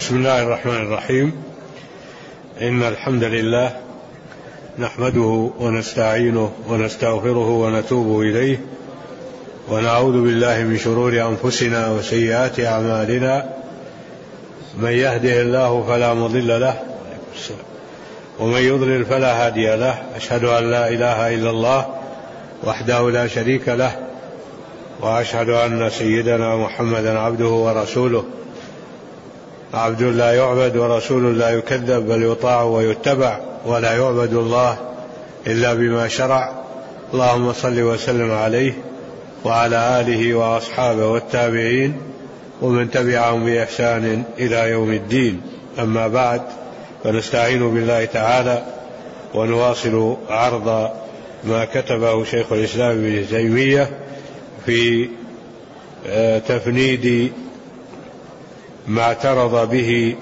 بسم الله الرحمن الرحيم. إن الحمد لله نحمده ونستعينه ونستغفره ونتوب إليه، ونعوذ بالله من شرور أنفسنا وسيئات أعمالنا. من يهده الله فلا مضل له ومن يضلل فلا هادي له. أشهد أن لا إله إلا الله وحده لا شريك له، وأشهد أن سيدنا محمدا عبده ورسوله، عبد لا يعبد ورسول لا يكذب، بل يطاع ويتبع، ولا يعبد الله إلا بما شرع. اللهم صل وسلم عليه وعلى آله وأصحابه والتابعين ومن تبعهم بإحسان إلى يوم الدين. أما بعد، فنستعين بالله تعالى ونواصل عرض ما كتبه شيخ الإسلام ابن تيمية في تفنيد ما اعترض به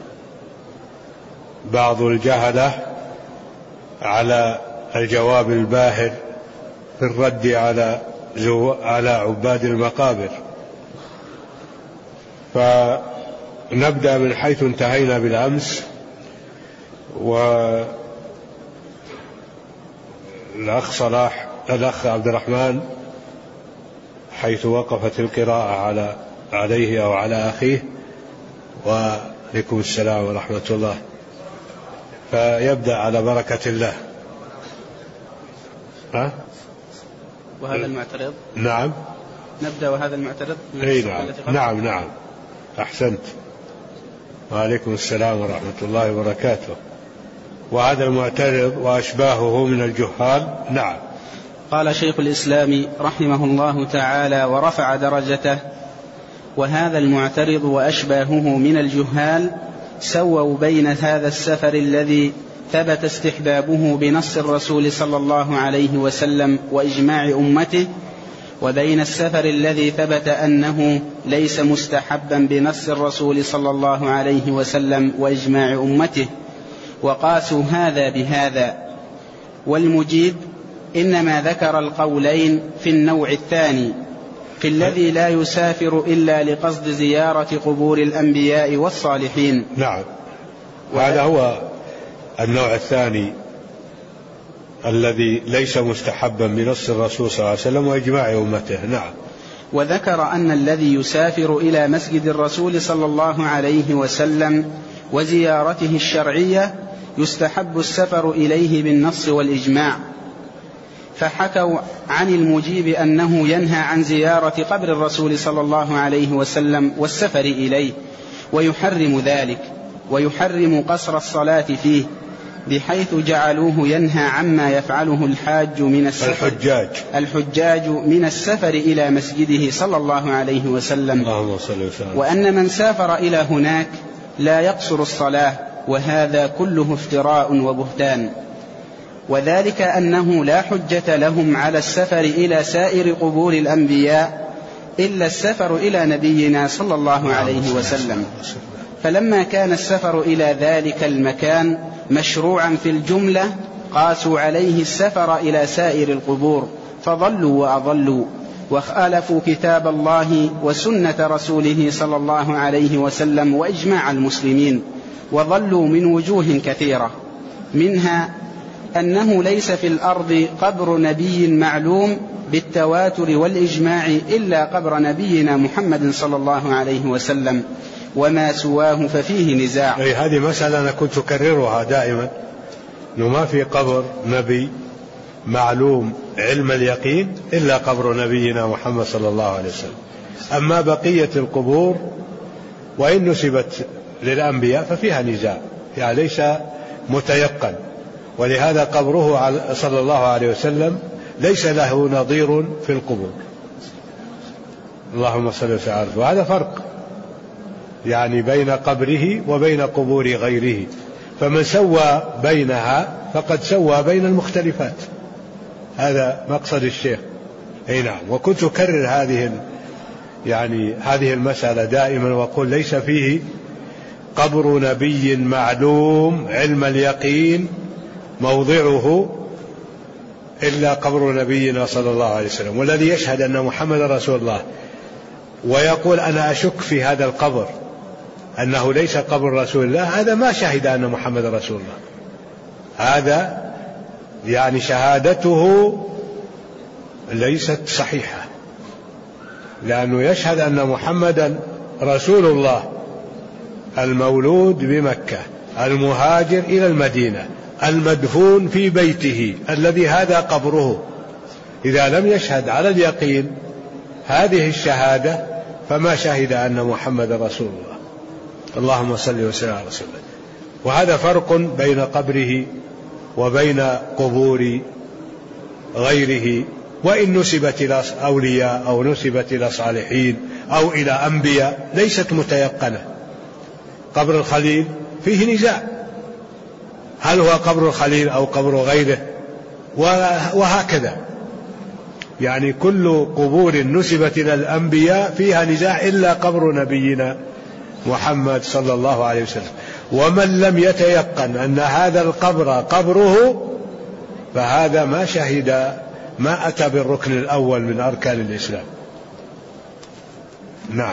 بعض الجهلة على الجواب الباهر في الرد على عباد المقابر. فنبدأ من حيث انتهينا بالأمس، والأخ عبد الرحمن حيث وقفت القراءة عليه أو على أخيه. وعليكم السلام ورحمة الله. فيبدأ على بركة الله. وهذا المعترض. نعم، نبدأ. وهذا المعترض. نعم أحسنت. وعليكم السلام ورحمة الله وبركاته. وهذا المعترض وأشباهه من الجهال. نعم. قال شيخ الإسلام رحمه الله تعالى ورفع درجته: وهذا المعترض وأشباهه من الجهال سووا بين هذا السفر الذي ثبت استحبابه بنص الرسول صلى الله عليه وسلم وإجماع أمته، وبين السفر الذي ثبت أنه ليس مستحبا بنص الرسول صلى الله عليه وسلم وإجماع أمته، وقاسوا هذا بهذا. والمجيب إنما ذكر القولين في النوع الثاني، في الذي لا يسافر إلا لقصد زيارة قبور الأنبياء والصالحين. نعم، وهذا هو النوع الثاني الذي ليس مستحبا بنص الرسول صلى الله عليه وسلم وإجماع أمته. نعم. وذكر أن الذي يسافر إلى مسجد الرسول صلى الله عليه وسلم وزيارته الشرعية يستحب السفر إليه بالنص والإجماع، فحكوا عن المجيب أنه ينهى عن زيارة قبر الرسول صلى الله عليه وسلم والسفر إليه، ويحرم ذلك، ويحرم قصر الصلاة فيه، بحيث جعلوه ينهى عما يفعله الحاج من الحجاج من السفر إلى مسجده صلى الله عليه وسلم. وأن من سافر إلى هناك لا يقصر الصلاة، وهذا كله افتراء وبهتان. وذلك أنه لا حجة لهم على السفر إلى سائر قبور الأنبياء إلا السفر إلى نبينا صلى الله عليه وسلم، فلما كان السفر إلى ذلك المكان مشروعا في الجملة قاسوا عليه السفر إلى سائر القبور، فضلوا وأضلوا، وخالفوا كتاب الله وسنة رسوله صلى الله عليه وسلم وإجماع المسلمين، وضلوا من وجوه كثيرة، منها أنه ليس في الأرض قبر نبي معلوم بالتواتر والإجماع إلا قبر نبينا محمد صلى الله عليه وسلم، وما سواه ففيه نزاع. هذه مسألة أنا كنت أكررها دائما، أنه ما في قبر نبي معلوم علم اليقين إلا قبر نبينا محمد صلى الله عليه وسلم. أما بقية القبور وإن نسبت للأنبياء ففيها نزاع، يعني ليس متيقن، ولهذا قبره صلى الله عليه وسلم ليس له نظير في القبور. اللهم صل وسلم. وهذا فرق يعني بين قبره وبين قبور غيره، فمن سوى بينها فقد سوى بين المختلفات. هذا مقصد الشيخ. نعم. وكنت أكرر هذه المسألة دائما، وأقول ليس فيه قبر نبي معلوم علم اليقين موضعه إلا قبر نبينا صلى الله عليه وسلم. والذي يشهد أن محمد رسول الله ويقول أنا أشك في هذا القبر أنه ليس قبر رسول الله، هذا ما شهد أن محمد رسول الله. هذا يعني شهادته ليست صحيحة، لأنه يشهد أن محمدا رسول الله المولود بمكة المهاجر إلى المدينة المدفون في بيته الذي هذا قبره. إذا لم يشهد على اليقين هذه الشهادة فما شهد أن محمد رسول الله. اللهم صل وسلم على رسول الله. وهذا فرق بين قبره وبين قبور غيره، وإن نسبت إلى أولياء أو نسبت إلى صالحين أو إلى أنبياء ليست متيقنة. قبر الخليل فيه نزاع، هل هو قبر الخليل أو قبر غيره، وهكذا. يعني كل قبور نسبت إلى الأنبياء فيها نزاع إلا قبر نبينا محمد صلى الله عليه وسلم. ومن لم يتيقن أن هذا القبر قبره فهذا ما شهد، ما أتى بالركن الأول من أركان الإسلام. نعم.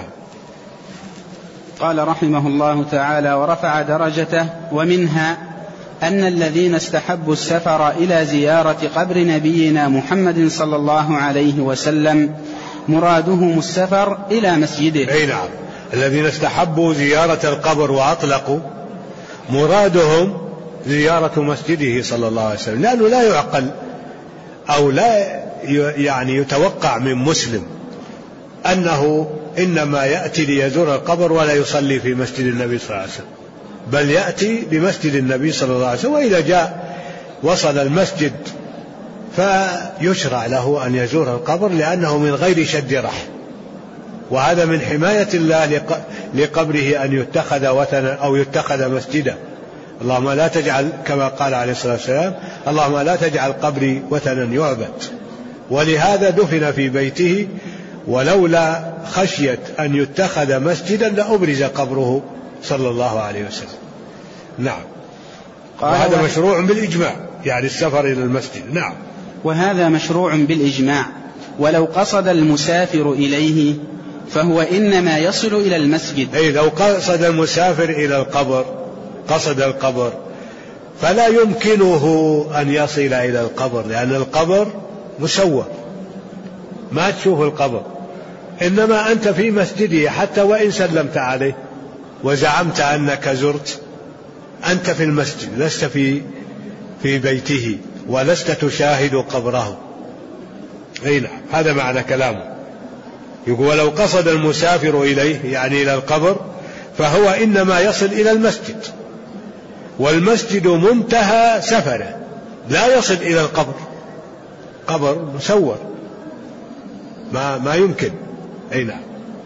قال رحمه الله تعالى: ورفع درجته. ومنها أن الذين استحبوا السفر إلى زيارة قبر نبينا محمد صلى الله عليه وسلم مرادهم السفر إلى مسجده. أي نعم، الذين استحبوا زيارة القبر وأطلقوا مرادهم زيارة مسجده صلى الله عليه وسلم، لأنه لا يعقل أو لا يعني يتوقع من مسلم أنه إنما يأتي ليزور القبر ولا يصلي في مسجد النبي صلى الله عليه وسلم، بل يأتي بمسجد النبي صلى الله عليه وسلم. وإذا جاء وصل المسجد فيشرع له أن يزور القبر لأنه من غير شد رحل، وهذا من حماية الله لقبره أن يتخذ وثنا أو يتخذ مسجدا. اللهم لا تجعل، كما قال عليه الصلاة والسلام: اللهم لا تجعل قبري وثنا يعبد. ولهذا دفن في بيته، ولولا خشية أن يتخذ مسجدا لأبرز قبره صلى الله عليه وسلم. نعم. وهذا مشروع بالإجماع، يعني السفر إلى المسجد. نعم. وهذا مشروع بالإجماع، ولو قصد المسافر إليه فهو إنما يصل إلى المسجد. أي لو قصد المسافر إلى القبر، قصد القبر، فلا يمكنه أن يصل إلى القبر، لأن القبر مسوى ما تشوف القبر، إنما أنت في مسجده حتى وإن سلمت عليه وزعمت أنك زرت، أنت في المسجد لست في بيته ولست تشاهد قبره. أي نعم، هذا معنى كلامه. يقول: ولو قصد المسافر إليه يعني إلى القبر فهو إنما يصل إلى المسجد، والمسجد منتهى سفره، لا يصل إلى القبر، قبر مسور ما يمكن. أي نعم.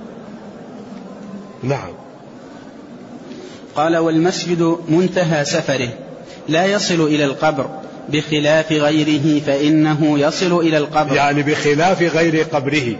نعم. قال: والمسجد منتهى سفره لا يصل إلى القبر، بخلاف غيره فإنه يصل إلى القبر. يعني بخلاف غير قبره،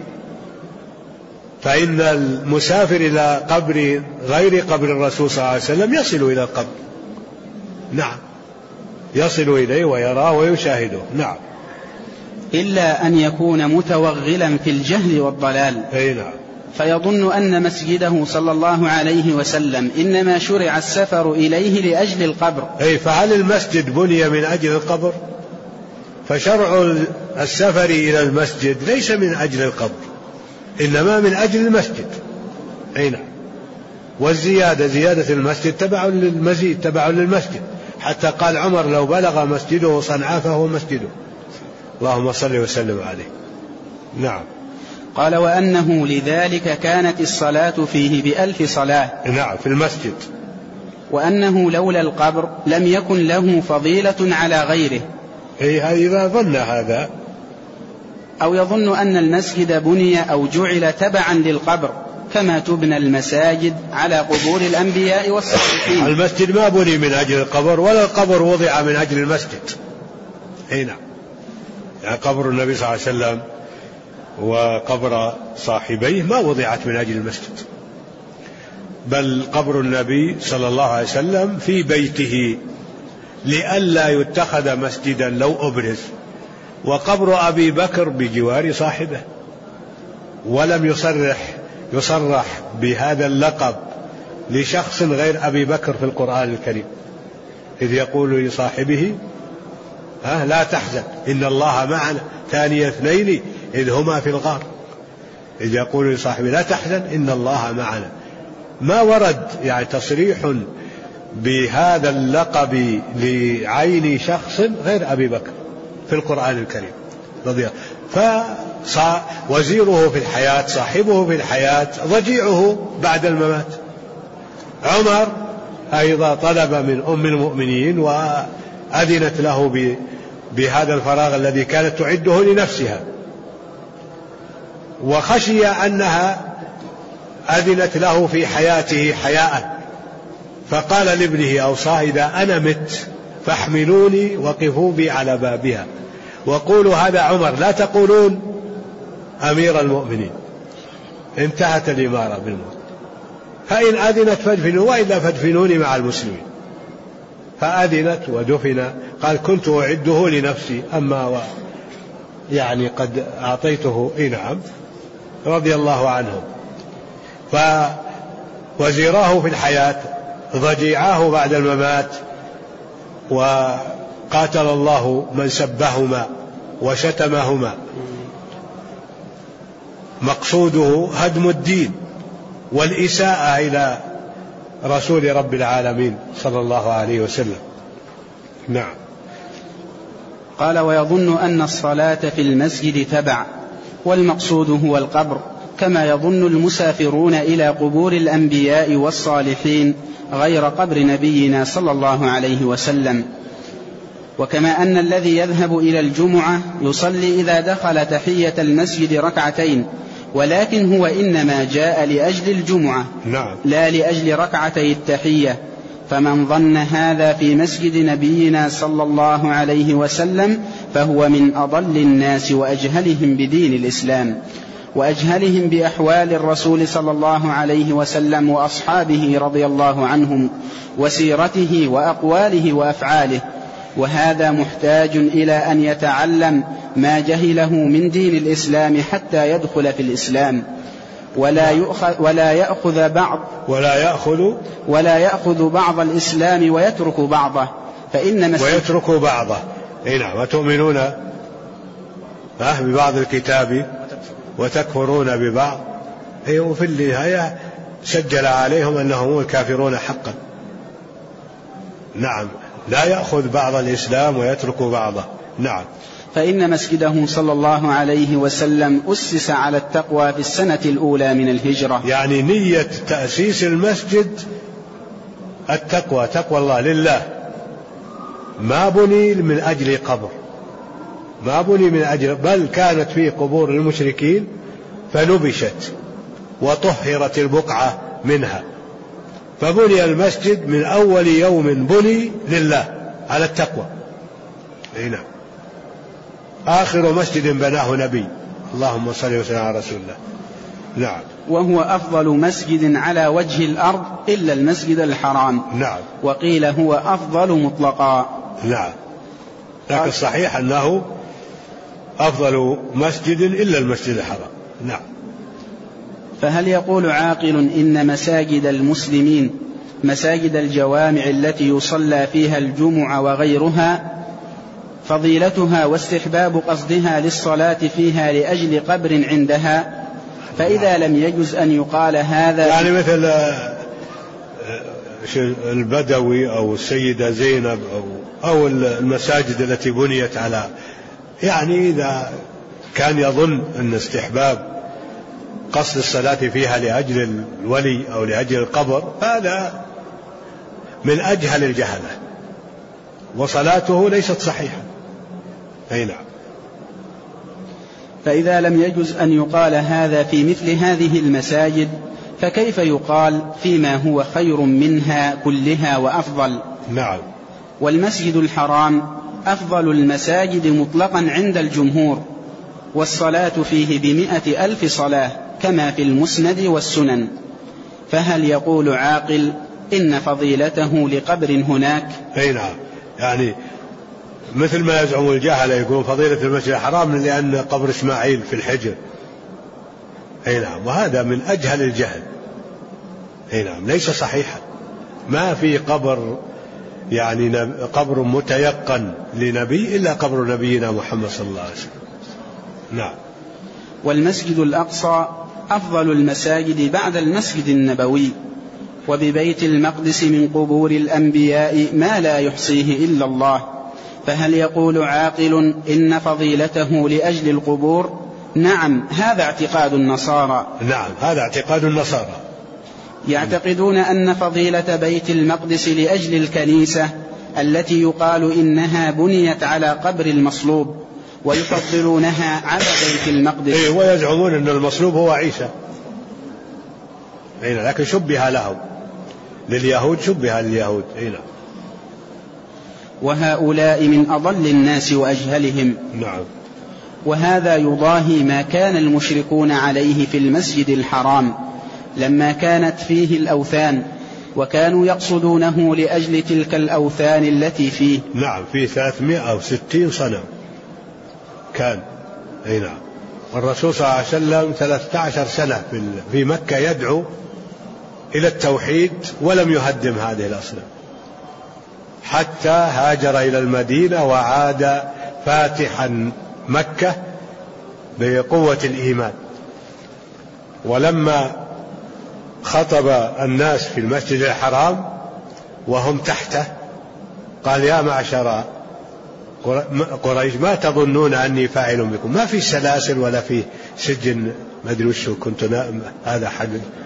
فإن المسافر إلى قبر غير قبر الرسول صلى الله عليه وسلم يصل إلى القبر. نعم، يصل إليه ويراه ويشاهده. نعم. إلا أن يكون متوغلا في الجهل والضلال. أي نعم. فيظن أن مسجده صلى الله عليه وسلم إنما شرع السفر إليه لأجل القبر. أي فهل المسجد بني من أجل القبر؟ فشرع السفر إلى المسجد ليس من أجل القبر، إنما من أجل المسجد. أي نعم. والزيادة، زيادة المسجد تبع للمزيد، تبع للمسجد، حتى قال عمر: لو بلغ مسجده صنعاء فهو مسجده. اللهم صل وسلم عليه. نعم. قال: وأنه لذلك كانت الصلاة فيه ب1000 صلاة. نعم، في المسجد. وأنه لولا القبر لم يكن له فضيلة على غيره. أي إذا ظن هذا، أو يظن أن المسجد بني أو جعل تبعا للقبر، كما تبنى المساجد على قبور الأنبياء والصالحين. المسجد ما بني من أجل القبر، ولا القبر وضع من أجل المسجد. أي نعم. يعني قبر النبي صلى الله عليه وسلم وقبر صاحبيه ما وضعت من أجل المسجد، بل قبر النبي صلى الله عليه وسلم في بيته لئلا يتخذ مسجدا لو أبرز، وقبر أبي بكر بجوار صاحبه، ولم يصرح بهذا اللقب لشخص غير أبي بكر في القرآن الكريم، إذ يقول لصاحبه لا تحزن إن الله معنا ثاني اثنين إذ هما في الغار، إذ يقول لصاحبه لا تحزن إن الله معنا. ما ورد يعني تصريح بهذا اللقب لعين شخص غير أبي بكر في القرآن الكريم رضي الله. فوزيره في الحياة، صاحبه في الحياة، ضجيعه بعد الممات. عمر أيضا طلب من أم المؤمنين وأذنت له بهذا الفراغ الذي كانت تعده لنفسها، وخشي أنها أذنت له في حياته حياء، فقال لابنه أوصاه إذا أنا مت فاحملوني وقفوا بي على بابها وقولوا هذا عمر، لا تقولون أمير المؤمنين، انتهت الإمارة بالموت، فإن أذنت فادفنوا وإلا فادفنوني مع المسلمين. فأذنت ودفن. قال كنت أعده لنفسي أما يعني قد أعطيته نعم رضي الله عنه. فوزيراه في الحياة ضجيعاه بعد الممات، وقاتل الله من سبهما وشتمهما. مقصوده هدم الدين والإساءة إلى رسول رب العالمين صلى الله عليه وسلم. نعم. قال ويظن أن الصلاة في المسجد تبع، والمقصود هو القبر، كما يظن المسافرون إلى قبور الأنبياء والصالحين غير قبر نبينا صلى الله عليه وسلم. وكما أن الذي يذهب إلى الجمعة يصلي إذا دخل تحية المسجد ركعتين، ولكن هو إنما جاء لأجل الجمعة لا لأجل ركعتي التحية، فمن ظن هذا في مسجد نبينا صلى الله عليه وسلم فهو من أضل الناس وأجهلهم بدين الإسلام وأجهلهم بأحوال الرسول صلى الله عليه وسلم وأصحابه رضي الله عنهم وسيرته وأقواله وأفعاله. وهذا محتاج إلى أن يتعلم ما جهله من دين الإسلام حتى يدخل في الإسلام، ولا يأخذ بعض الإسلام ويترك بعضه، ويترك بعضه. نعم. وتؤمنون ببعض الكتاب وتكفرون ببعض. وفي النهاية سجل عليهم أنهم الكافرون حقا. نعم. لا يأخذ بعض الإسلام ويترك بعضه. نعم. فإن مسجده صلى الله عليه وسلم أسس على التقوى في السنة الأولى من الهجرة. يعني نية تأسيس المسجد التقوى، تقوى الله لله، ما بني من أجل قبر، ما بني من أجل، بل كانت فيه قبور المشركين فنبشت وطهرت البقعة منها، فبني المسجد من أول يوم بني لله على التقوى. نعم. آخر مسجد بناه نبي، اللهم صل وسلم على رسول الله. نعم. وهو أفضل مسجد على وجه الأرض إلا المسجد الحرام. نعم. وقيل هو أفضل مطلقا. نعم. لكن الصحيح أنه أفضل مسجد إلا المسجد الحرام. نعم. فهل يقول عاقل إن مساجد المسلمين مساجد الجوامع التي يصلى فيها الجمعة وغيرها فضيلتها واستحباب قصدها للصلاة فيها لأجل قبر عندها، فإذا لم يجز أن يقال هذا يعني مثل البدوي أو السيدة زينب أو المساجد التي بنيت على، يعني إذا كان يظن أن استحباب قصد الصلاة فيها لأجل الولي أو لأجل القبر هذا من أجهل الجهلة وصلاته ليست صحيحة. أي نعم. فإذا لم يجز أن يقال هذا في مثل هذه المساجد فكيف يقال فيما هو خير منها كلها وأفضل؟ نعم. والمسجد الحرام أفضل المساجد مطلقا عند الجمهور، والصلاة فيه ب100,000 صلاة كما في المسند والسنن، فهل يقول عاقل إن فضيلته لقبر هناك؟ أي نعم. يعني مثل ما يزعم الجهل يقول فضيلة المسجد الحرام لأن قبر إسماعيل في الحجر. أي نعم. وهذا من أجهل الجهل. نعم ليس صحيحا، ما في قبر يعني قبر متيقن لنبي إلا قبر نبينا محمد صلى الله عليه وسلم. نعم. والمسجد الأقصى أفضل المساجد بعد المسجد النبوي، وببيت المقدس من قبور الأنبياء ما لا يحصيه إلا الله، فهل يقول عاقل إن فضيلته لأجل القبور؟ نعم، هذا اعتقاد النصارى. نعم هذا اعتقاد النصارى، يعتقدون أن فضيلة بيت المقدس لأجل الكنيسة التي يقال إنها بنيت على قبر المصلوب، ويفضلونها على بيت المقدس. ويزعمون أن المصلوب هو عيسى، لكن شبه لهم، لليهود شبه لليهود. وهؤلاء من أضل الناس وأجهلهم. نعم. وهذا يضاهي ما كان المشركون عليه في المسجد الحرام لما كانت فيه الأوثان، وكانوا يقصدونه لأجل تلك الأوثان التي فيه. نعم فيه 360 صنم كان. نعم. والرسول صلى الله عليه وسلم 13 سنة في مكة يدعو إلى التوحيد ولم يهدم هذه الأصنام، حتى هاجر إلى المدينة وعاد فاتحا مكة بقوة الإيمان. ولما خطب الناس في المسجد الحرام وهم تحته قال: يا معشر قريش ما تظنون أني فاعل بكم؟ ما في سلاسل ولا في سجن ما أدري وش كنت هذا حق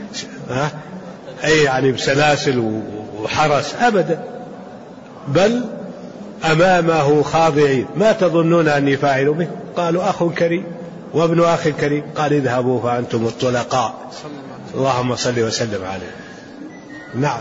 يعني بسلاسل وحرس أبدا، بل أمامه خاضعين. ما تظنون أني فاعل بكم؟ قالوا: أخ كريم وابن أخ كريم. قال: اذهبوا فأنتم الطلقاء. اللهم صل وسلم عليه. نعم.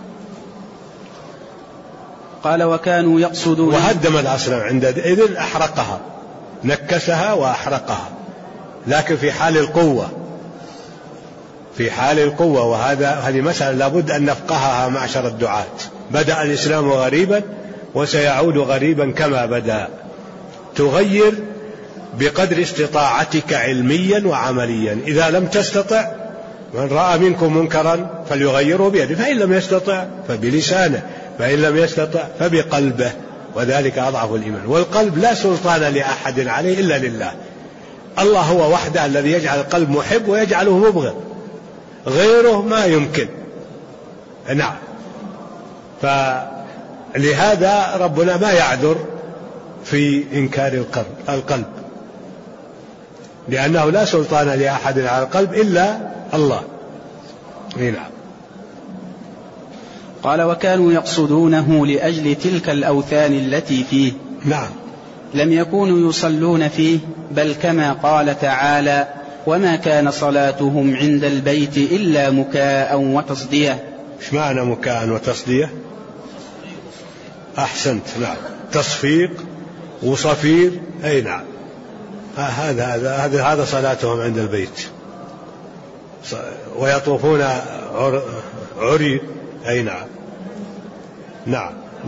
قال: وكانوا يقصدون. وهدم الأصنام عندئذ، أحرقها، نكسها وأحرقها، لكن في حال القوة، في حال القوة. هذه مسألة لابد أن نفقهها معشر الدعاة. بدأ الإسلام غريبا وسيعود غريبا كما بدأ. تغير بقدر استطاعتك علميا وعمليا. إذا لم تستطع، من رأى منكم منكرا فليغيره بيده، فإن لم يستطع فبلسانه، فإن لم يستطع فبقلبه، وذلك أضعف الإيمان. والقلب لا سلطان لأحد عليه إلا لله. الله هو وحده الذي يجعل القلب محب ويجعله مبغض، غيره ما يمكن. نعم. فلهذا ربنا ما يعذر في إنكار القلب، لأنه لا سلطان لأحد على القلب إلا الله. نعم. قال: وكانوا يقصدونه لأجل تلك الأوثان التي فيه. نعم. لم يكونوا يصلون فيه، بل كما قال تعالى: وما كان صلاتهم عند البيت إلا مكاء وتصدية. ايش معنى مكاء وتصدية؟ أحسنت. نعم. تصفيق وصفير. أي نعم. هذا صلاتهم عند البيت. ويطوفون عري. أي نعم. نعم.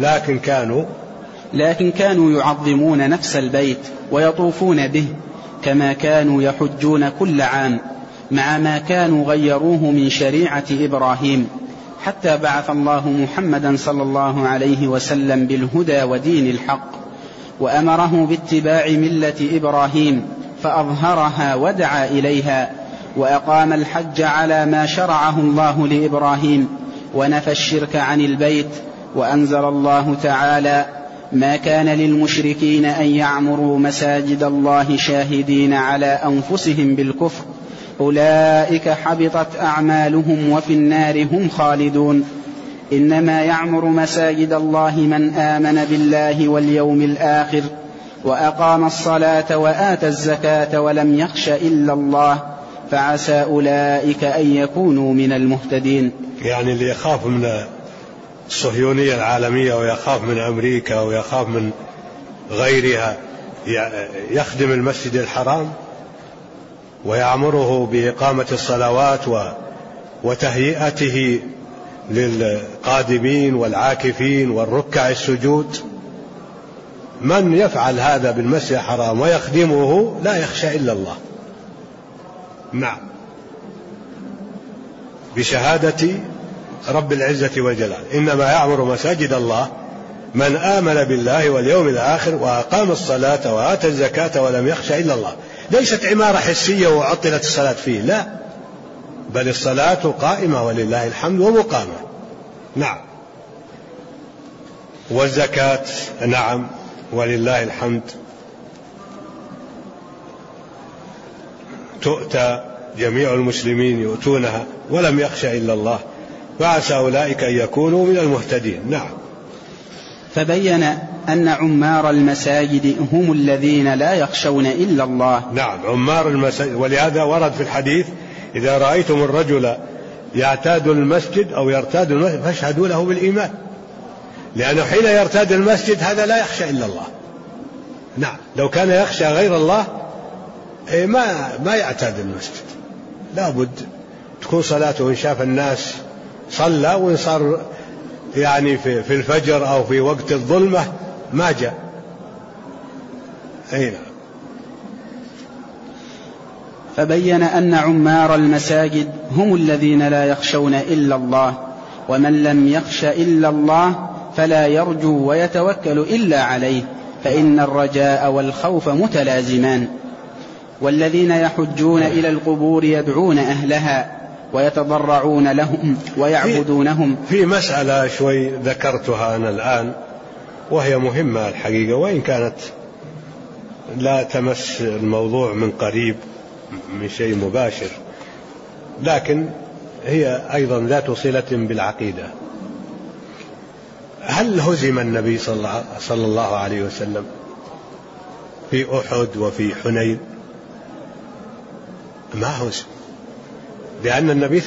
لكن كانوا يعظمون نفس البيت ويطوفون به، كما كانوا يحجون كل عام، مع ما كانوا غيروه من شريعة إبراهيم، حتى بعث الله محمدا صلى الله عليه وسلم بالهدى ودين الحق، وأمره باتباع ملة إبراهيم، فأظهرها ودعا إليها، وأقام الحج على ما شرعه الله لإبراهيم، ونفى الشرك عن البيت. وأنزل الله تعالى: ما كان للمشركين أن يعمروا مساجد الله شاهدين على أنفسهم بالكفر، أولئك حبطت أعمالهم وفي النار هم خالدون. إنما يعمر مساجد الله من آمن بالله واليوم الآخر وأقام الصلاة وآتى الزكاة ولم يخش إلا الله، فعسى أولئك أن يكونوا من المهتدين. يعني اللي يخاف من الصهيونية العالمية ويخاف من أمريكا ويخاف من غيرها يخدم المسجد الحرام ويعمره بإقامة الصلوات وتهيئته للقادمين والعاكفين والركع السجود. من يفعل هذا بالمسجد الحرام ويخدمه لا يخشى إلا الله. نعم. بشهادة رب العزة والجلال. إنما يعمر مساجد الله من آمن بالله واليوم الآخر وأقام الصلاة وآتى الزكاة ولم يخش إلا الله. ليست عمارة حسية وعطلت الصلاة فيه، لا، بل الصلاة قائمة ولله الحمد ومقامة. نعم. والزكاة نعم ولله الحمد تؤتى، جميع المسلمين يؤتونها ولم يخش إلا الله، فعسى أولئك أن يكونوا من المهتدين. نعم. فبين أن عمار المساجد هم الذين لا يخشون إلا الله. نعم، عمار المساجد. ولهذا ورد في الحديث: إذا رأيتم الرجل يعتاد المسجد أو يرتاد المسجد فاشهدوا له بالإيمان، لأنه حين يرتاد المسجد هذا لا يخشى إلا الله. نعم، لو كان يخشى غير الله ما يعتاد المسجد، لا بد تكون صلاته إن شاف الناس صلى، وإن صار يعني في الفجر أو في وقت الظلمة ما جاء. أين. فبين أن عمار المساجد هم الذين لا يخشون إلا الله، ومن لم يخش إلا الله فلا يرجو ويتوكل إلا عليه، فإن الرجاء والخوف متلازمان. والذين يحجون إلى القبور يدعون أهلها ويتضرعون لهم ويعبدونهم. في مسألة شوي ذكرتها أنا الآن وهي مهمة الحقيقة، وإن كانت لا تمس الموضوع من قريب من شيء مباشر، لكن هي أيضا ذات صلة بالعقيدة. هل هزم النبي صلى الله عليه وسلم في أحد وفي حنين؟ ما هزم، لأن النبي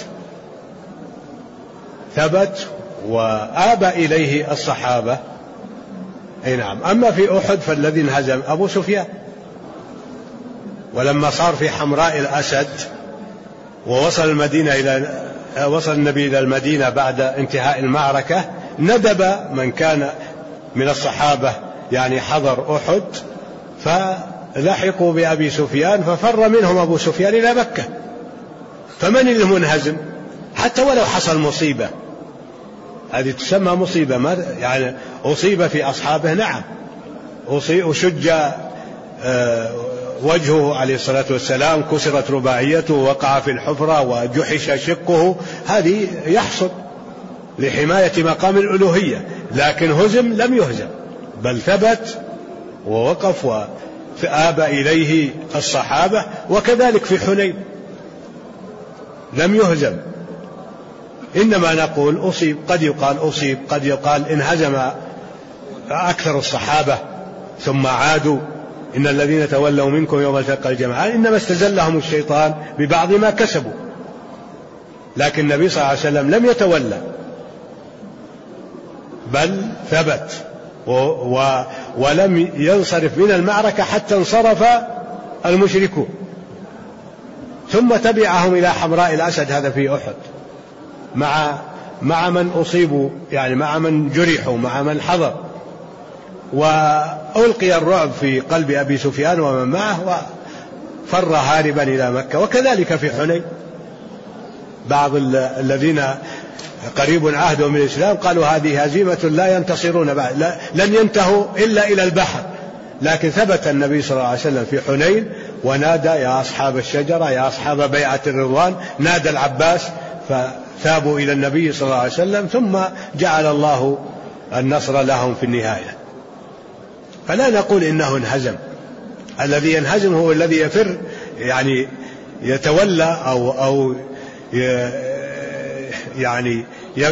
ثبت وآبى إليه الصحابة. أي نعم. أما في أحد فالذي انهزم أبو سفيان، ولما صار في حمراء الأسد ووصل النبي إلى المدينة بعد انتهاء المعركة، ندب من كان من الصحابة يعني حضر أحد فلحقوا بأبي سفيان، ففر منهم أبو سفيان إلى مكة. فمن المنهزم؟ حتى ولو حصل مصيبة، هذه تسمى مصيبة، ما يعني أصيب في أصحابه، نعم، وشج وجهه عليه الصلاة والسلام، كسرت رباعيته، وقع في الحفرة وجحش شقه، هذه يحصل لحماية مقام الألوهية. لكن هزم لم يهزم، بل ثبت ووقف وآبى إليه الصحابة. وكذلك في حنين لم يهزم، إنما نقول أصيب، قد يقال أصيب، قد يقال انهزم أكثر الصحابة ثم عادوا. إن الذين تولوا منكم يوم التقى الجمعان إنما استزلهم الشيطان ببعض ما كسبوا. لكن النبي صلى الله عليه وسلم لم يتولى، بل ثبت ولم ينصرف من المعركة حتى انصرف المشركون، ثم تبعهم إلى حمراء الأسد، هذا في أحد، مع من أصيبوا، يعني مع من جرحوا، مع من حضر. وألقي الرعب في قلب أبي سفيان ومن معه وفر هاربا إلى مكة. وكذلك في حنين بعض الذين قريب عهدهم من الإسلام قالوا هذه هزيمة لا ينتصرون بعد، لن ينتهوا إلا إلى البحر. لكن ثبت النبي صلى الله عليه وسلم في حنين ونادى: يا أصحاب الشجرة، يا أصحاب بيعة الرضوان، نادى العباس، فثابوا إلى النبي صلى الله عليه وسلم، ثم جعل الله النصر لهم في النهاية. فلا نقول إنه انهزم، الذي ينهزم هو الذي يفر، يعني يتولى أو يعني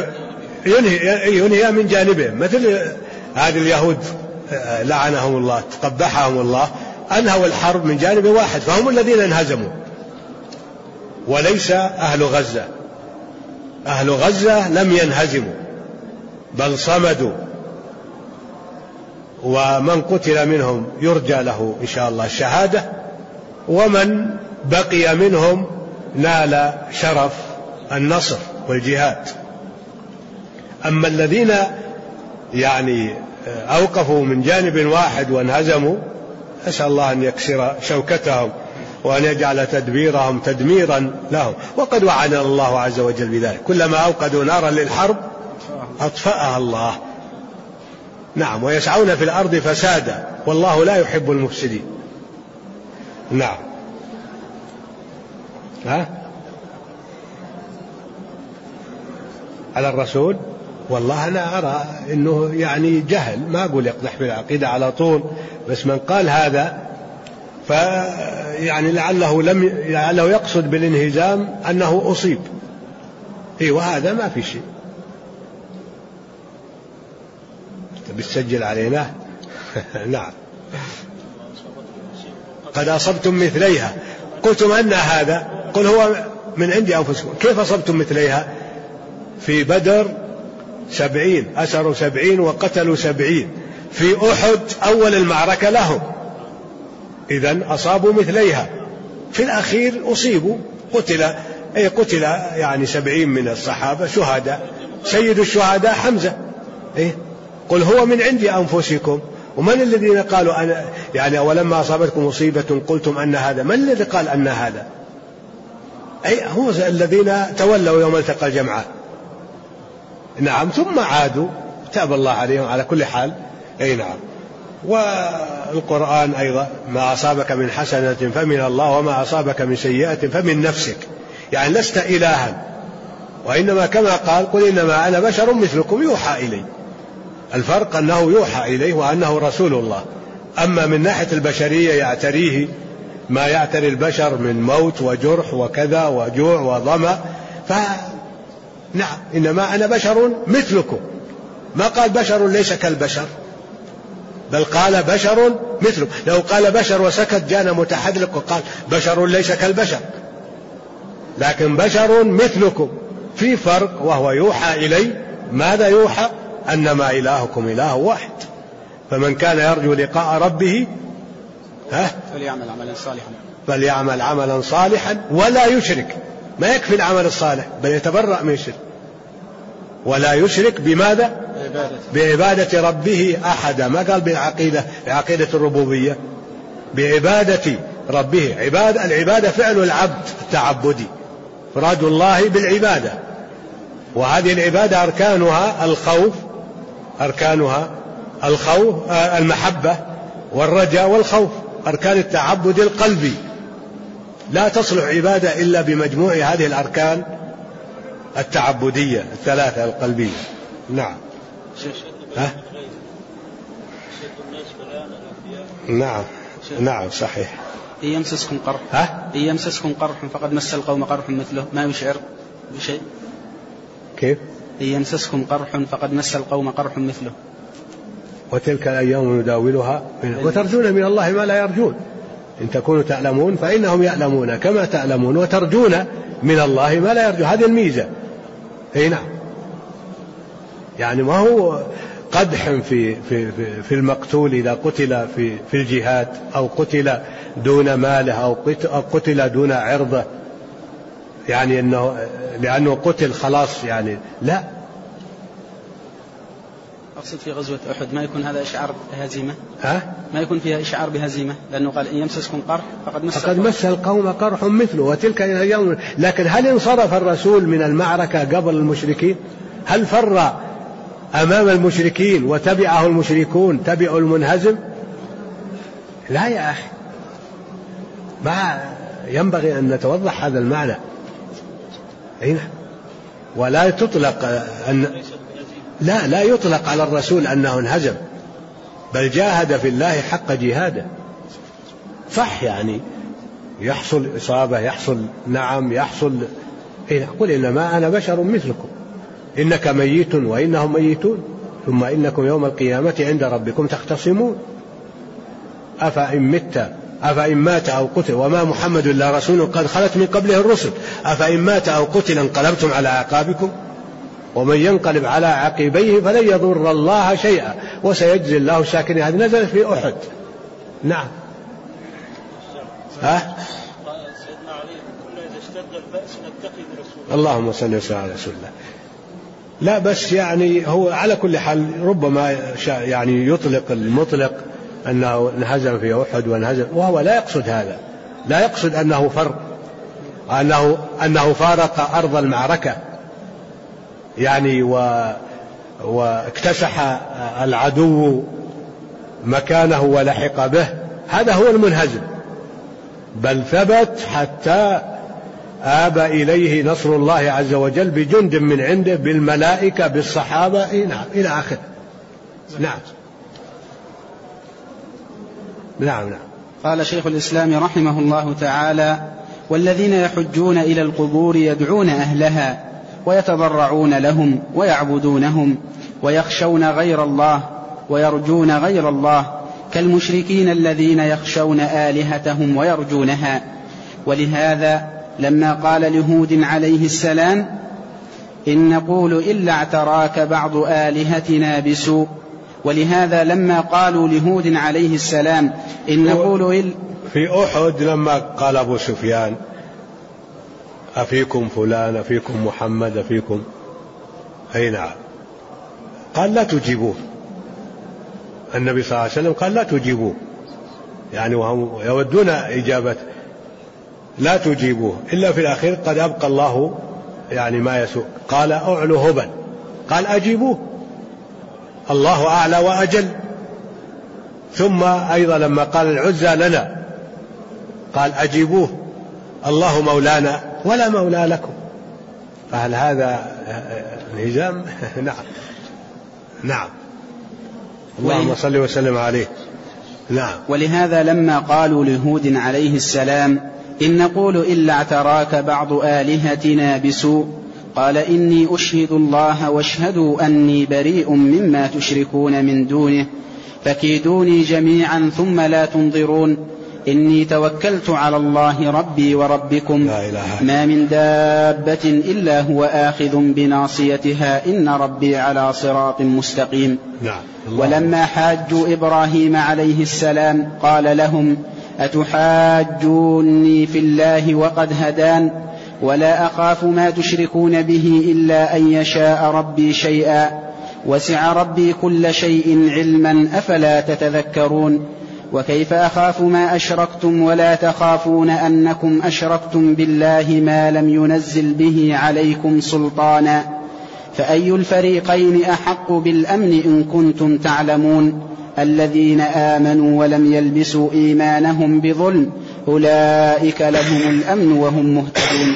ينهي من جانبهم، مثل هذه اليهود لعنهم الله تقبحهم الله، أنهوا الحرب من جانب واحد، فهم الذين انهزموا، وليس أهل غزة. أهل غزة لم ينهزموا بل صمدوا، ومن قتل منهم يرجى له إن شاء الله الشهادة، ومن بقي منهم نال شرف النصر والجهاد. أما الذين يعني أوقفوا من جانب واحد وانهزموا، أسأل الله أن يكسر شوكتهم وأن يجعل تدبيرهم تدميرا لهم. وقد وعدنا الله عز وجل بذلك، كلما أوقدوا نارا للحرب أطفأها الله. نعم، ويسعون في الأرض فسادا والله لا يحب المفسدين. نعم. على الرسول والله أنا أرى أنه يعني جهل، ما أقول يقدح في العقيدة على طول، بس من قال هذا فيعني لعله يقصد بالانهزام أنه أصيب، وهذا ما في شيء. بتسجل علينا. نعم. قد أصبتم مثليها قلتم أن هذا، قل هو من عند أنفسكم. كيف أصبتم مثليها؟ في بدر 70 أسروا 70 وقتلوا 70، في أحد أول المعركة لهم، إذن أصابوا مثليها. في الأخير أصيبوا، قتل يعني 70 من الصحابة شهداء، سيد الشهداء حمزة. قل هو من عند أنفسكم. ومن الذين قالوا أنا يعني ولما أصابتكم مصيبة قلتم أن هذا؟ من الذي قال أن هذا؟ هو الذين تولوا يوم التقى الجمعان. نعم. ثم عادوا، تاب الله عليهم على كل حال. نعم. والقرآن أيضا ما أصابك من حسنة فمن الله وما أصابك من سيئة فمن نفسك، يعني لست إلها، وإنما كما قال قل إنما أنا بشر مثلكم يوحى إلي. الفرق أنه يوحى إليه وأنه رسول الله. أما من ناحية البشرية يعتريه ما يعتري البشر من موت وجرح وكذا وجوع وظمأ، نعم إنما أنا بشر مثلكم. ما قال بشر ليس كالبشر، بل قال بشر مثلكم. لو قال بشر وسكت جانا متحدلق وقال بشر ليس كالبشر، لكن بشر مثلكم في فرق، وهو يوحى إلي. ماذا يوحى؟ أنما إلهكم إله واحد، فمن كان يرجو لقاء ربه فليعمل عملا صالحا ولا يشرك. ما يكفي العمل الصالح بل يتبرأ من الشرك، ولا يشرك بماذا؟ بعبادة ربه أحدا. ما قال بعقيدة الربوبية، بعبادة ربه. العبادة فعل العبد التعبدي، فراد الله بالعبادة. وهذه العبادة أركانها الخوف المحبة والرجاء والخوف، أركان التعبد القلبي. لا تصلح عبادة إلا بمجموع هذه الأركان التعبدية الثلاثة القلبية. نعم. نعم صحيح. إن يمسسكم قرح فقد مس القوم قرح مثله ما يشعر بشيء. كيف؟ إن يمسسكم قرح فقد مس القوم قرح مثله. وتلك الأيام نداولها وترجون من الله ما لا يرجون. إن تكونوا تعلمون فإنهم يعلمون كما تعلمون، وترجون من الله ما لا يرجون. هذه الميزة. نعم. يعني ما هو قدح في المقتول إذا قتل في الجهاد، أو قتل دون ماله، أو قتل دون عرضه، يعني إنه لأنه قتل خلاص، يعني لا. أقصد في غزوة أحد ما يكون هذا إشعار بهزيمة؟ ما يكون فيها إشعار بهزيمة، لأنه قال إن يمسسكم قرح فقد مس القوم قرح مثله وتلك الأيام. لكن هل انصرف الرسول من المعركة قبل المشركين؟ هل فر أمام المشركين وتبعه المشركون تبعوا المنهزم؟ لا يا أخي، ما ينبغي أن نتوضح هذا المعنى. ولا تطلق لا يطلق على الرسول أنه انهزم، بل جاهد في الله حق جهاده. صح، يعني يحصل إصابة، يحصل قل إنما أنا بشر مثلكم إنك ميت وإنهم ميتون ثم إنكم يوم القيامة عند ربكم تختصمون. أفإن مات أو قتل وما محمد إلا رسول قد خلت من قبله الرسل أفإن مات أو قتل انقلبتم على أعقابكم ومن ينقلب على عقبيه فلن يضر الله شيئا وسيجزي الله الشاكرين. هذه نزلت في أحد. نعم. سيدنا علي كنا إذا اشتد البأس نتقي برسول الله. اللهم صل وسلم على رسول الله. لا بس يعني هو على كل حال ربما يعني يطلق المطلق أنه انهزم في أحد وانهزم، وهو لا يقصد هذا، لا يقصد أنه فر، أنه فارق أرض المعركة يعني واكتسح العدو مكانه ولحق به، هذا هو المنهزم، بل ثبت حتى آب إليه نصر الله عز وجل بجند من عنده بالملائكة بالصحابة إلى آخره. نعم. نعم. نعم. قال شيخ الإسلام رحمه الله تعالى: والذين يحجون إلى القبور يدعون أهلها ويتضرعون لهم ويعبدونهم ويخشون غير الله ويرجون غير الله، كالمشركين الذين يخشون آلهتهم ويرجونها. ولهذا لما قال لهود عليه السلام: إن نقول إلا اعتراك بعض آلهتنا بسوء، ولهذا لما قالوا لهود عليه السلام إن نقول في أحد لما قال أبو سفيان: أفيكم فلان، أفيكم محمد، أفيكم، أي نعم، قال لا تجيبوه. النبي صلى الله عليه وسلم قال لا تجيبوه، يعني وهم يودون إجابة، لا تجيبوه، إلا في الأخير قد أبقى الله يعني ما يسوء. قال أعلو هبل، قال أجيبوه، الله أعلى وأجل. ثم أيضا لما قال العزى لنا قال أجيبوه، الله مولانا ولا مولى لكم. فهل هذا انهزام؟ نعم. نعم. اللهم صل وسلم عليه. نعم. ولهذا لما قالوا لهود عليه السلام إن نقول إلا اعتراك بعض آلهتنا بسوء، قال: إني أشهد الله واشهدوا أني بريء مما تشركون من دونه، فكيدوني جميعا ثم لا تنظرون، إني توكلت على الله ربي وربكم، ما من دابة إلا هو آخذ بناصيتها، إن ربي على صراط مستقيم. ولما حاجوا إبراهيم عليه السلام قال لهم: أتحاجوني في الله وقد هدان، ولا أخاف ما تشركون به إلا أن يشاء ربي شيئا، وسع ربي كل شيء علما، أفلا تتذكرون؟ وكيف أخاف ما أشركتم ولا تخافون أنكم أشركتم بالله ما لم ينزل به عليكم سلطانا، فأي الفريقين أحق بالأمن إن كنتم تعلمون؟ الذين آمنوا ولم يلبسوا إيمانهم بظلم أولئك لهم الأمن وهم مهتدون.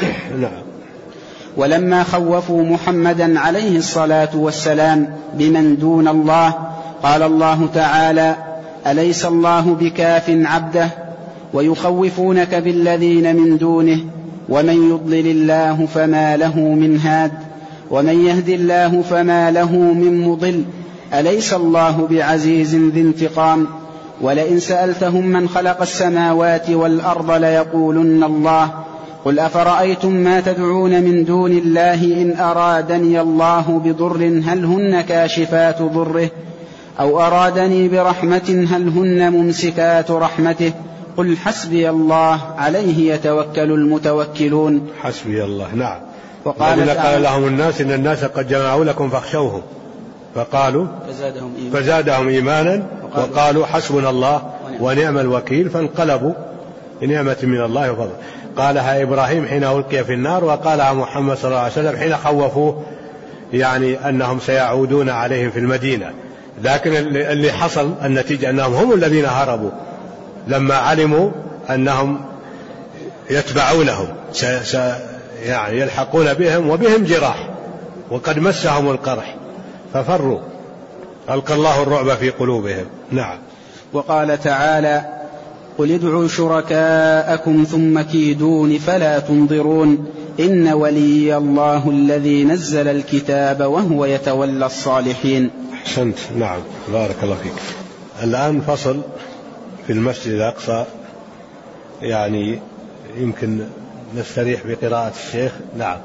ولما خوفوا محمدا عليه الصلاة والسلام بمن دون الله قال الله تعالى: أليس الله بكاف عبده؟ ويخوفونك بالذين من دونه، ومن يضلل الله فما له من هاد، ومن يهد الله فما له من مضل، أليس الله بعزيز ذي انتقام؟ ولئن سألتهم من خلق السماوات والأرض ليقولن الله، قل أفرأيتم ما تدعون من دون الله إن أرادني الله بضر هل هن كاشفات ضره، أو أرادني برحمة هل هن ممسكات رحمته، قل حسبي الله عليه يتوكل المتوكلون. حسبي الله. نعم. وقال قال لهم الناس إن الناس قد جمعوا لكم فاخشوهم فقالوا فزادهم إيمانا وقالوا حسبنا الله ونعم الوكيل، فانقلبوا بنعمة من الله وفضل. قالها إبراهيم حين ألقي في النار، وقالها محمد صلى الله عليه وسلم حين خوفوه يعني أنهم سيعودون عليهم في المدينة. لكن اللي حصل النتيجة أنهم هم الذين هربوا لما علموا أنهم يتبعونهم يعني يلحقون بهم وبهم جراح وقد مسهم القرح ففروا، ألقى الله الرعب في قلوبهم. نعم. وقال تعالى: قل ادعوا شركاءكم ثم كيدون فلا تنظرون، إن ولي الله الذي نزل الكتاب وهو يتولى الصالحين. أحسنت. نعم. بارك الله فيك. الآن فصل في المسجد الأقصى، يعني يمكن نستريح بقراءة الشيخ. نعم.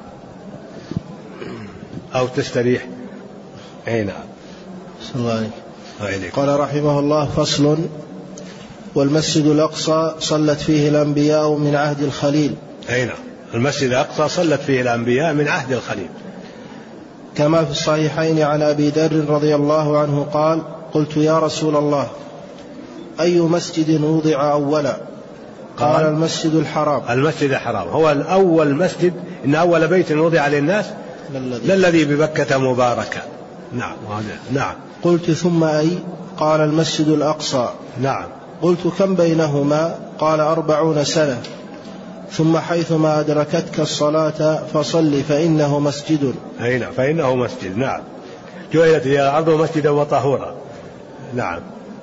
أو تستريح. أي نعم. صلى الله عليه. قال رحمه الله: فصل: والمسجد الأقصى صلت فيه الأنبياء من عهد الخليل. أي نعم. المسجد الأقصى صلت فيه الأنبياء من عهد الخليل، كما في الصحيحين عن أبي ذر رضي الله عنه قال: قلت يا رسول الله أي مسجد وضع أولا؟ قال المسجد الحرام. المسجد الحرام هو الأول مسجد، إن أول بيت وضع للناس للذي ببكة مباركا. نعم. نعم. قلت ثم أي؟ قال المسجد الأقصى. نعم. قلت كم بينهما؟ قال 40 سنة. ثم حيثما أدركتك الصلاة فصل فإنه مسجد. أي نعم، فإنه مسجد. نعم، جعلت هي الأرض مسجدا وطهورا. نعم.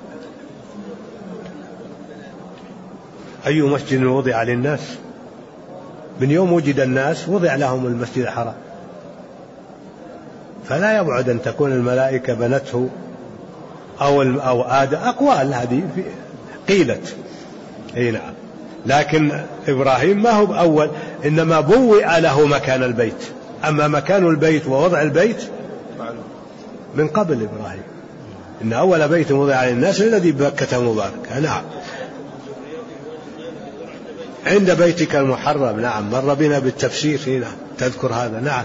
أي مسجد وضع للناس؟ من يوم وجد الناس وضع لهم المسجد الحرام، فلا يبعد أن تكون الملائكة بنته أو آدم، أقوال هذه قيلت. أي نعم. لكن إبراهيم ما هو بأول، إنما بوئ له مكان البيت. أما مكان البيت ووضع البيت من قبل إبراهيم، إن أول بيت وضع للناس الذي ببكة مباركة. نعم. عند بيتك المحرم. نعم، مر بنا بالتفسير هنا تذكر هذا. نعم.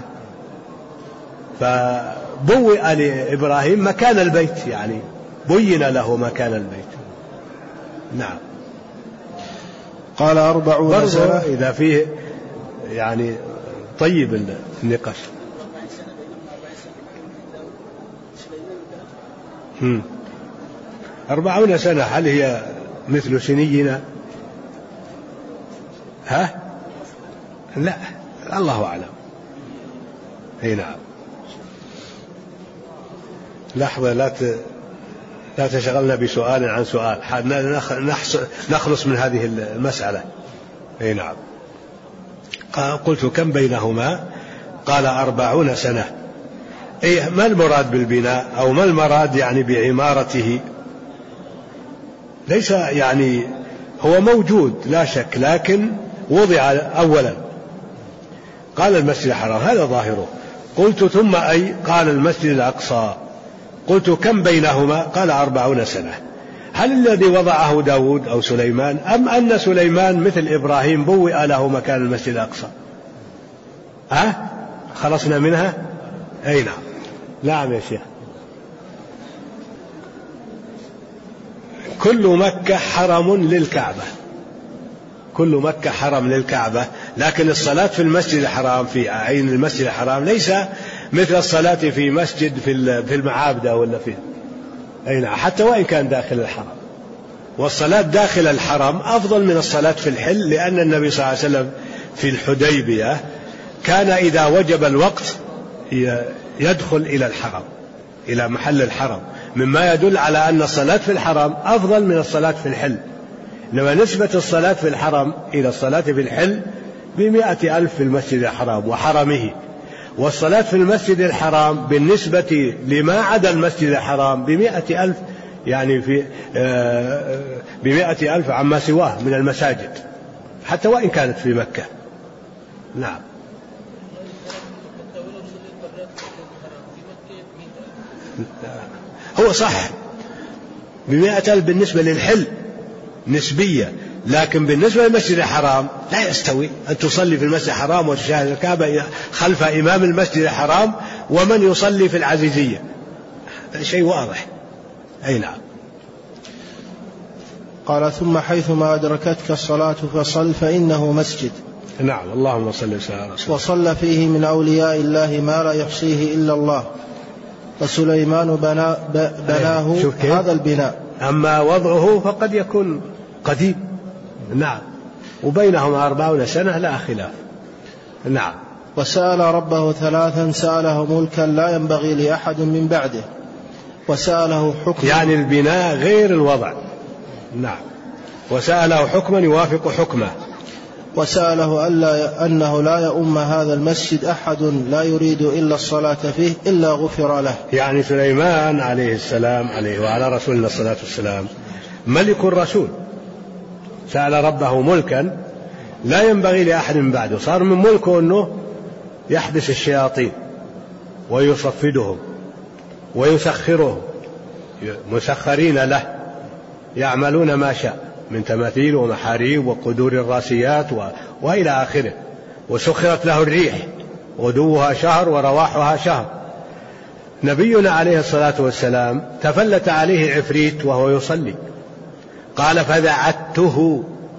فبوئ لإبراهيم مكان البيت، يعني بين له مكان البيت. نعم. قال 40 سنة. إذا فيه يعني طيب النقاش. 40 سنة هل هي مثل سنينا؟ ها؟ لا، الله أعلم. أي نعم. لحظة، لا تشغلنا بسؤال عن سؤال، نخلص من هذه المسألة. أي نعم. قلت كم بينهما؟ قال 40 سنة. أي ما المراد بالبناء، أو ما المراد يعني بعمارته؟ ليس يعني هو موجود لا شك، لكن وضع أولا. قال المسجد الحرام، هذا ظاهره. قلت ثم أي؟ قال المسجد الأقصى. قلت كم بينهما؟ قال 40 سنة. هل الذي وضعه داود أو سليمان، أم أن سليمان مثل إبراهيم بوئ له مكان المسجد الأقصى؟ خلصنا منها؟ أي نعم. نعم يا شيخ. كل مكة حرم للكعبة، كل مكة حرم للكعبة، لكن الصلاة في المسجد الحرام، في عين المسجد الحرام، ليس مثل الصلاة في مسجد في المعابد ولا في أي نعم، حتى وإن كان داخل الحرم. والصلاة داخل الحرم أفضل من الصلاة في الحل، لأن النبي صلى الله عليه وسلم في الحديبية كان إذا وجب الوقت يدخل إلى الحرم، إلى محل الحرم، مما يدل على أن الصلاة في الحرم أفضل من الصلاة في الحل. إنما نسبة الصلاة في الحرم إلى الصلاة في الحل 100,000 في المسجد الحرام وحرمه، والصلاة في المسجد الحرام بالنسبة لما عدا المسجد الحرام 100,000، يعني في 100,000 عما سواه من المساجد، حتى وإن كانت في مكة. نعم. هو صح 100,000 بالنسبة للحل نسبية، لكن بالنسبة للمسجد الحرام لا يستوي أن تصلي في المسجد الحرام وتشاهد الكعبة خلف إمام المسجد الحرام ومن يصلي في العزيزية. هذا شيء واضح. أي نعم. قال ثم حيثما أدركتك الصلاة فصل فإنه مسجد. نعم. اللهم صل وسلم على رسول الله. وصلى فيه من أولياء الله ما لا يحصيه إلا الله، وسليمان بناه هذا البناء. أما وضعه فقد يكون قديم. نعم. وبينهما 40 سنة لا خلاف. نعم. وسأل ربه 3، سأله ملكا لا ينبغي لأحد من بعده، وسأله حكما، يعني البناء غير الوضع. نعم. وسأله حكما يوافق حكمه، وسأله أنه لا يؤم هذا المسجد أحد لا يريد إلا الصلاة فيه إلا غفر له. يعني سليمان عليه السلام، عليه وعلى رسولنا الصلاة والسلام، ملك الرسول، سأل ربه ملكا لا ينبغي لأحد من بعده. صار من ملكه أنه يحبس الشياطين ويصفدهم ويسخرهم، مسخرين له يعملون ما شاء من تماثيل ومحاريب وقدور الراسيات وإلى آخره. وسخرت له الريح غدوها شهر ورواحها شهر. نبينا عليه الصلاة والسلام تفلت عليه عفريت وهو يصلي، قال فذعته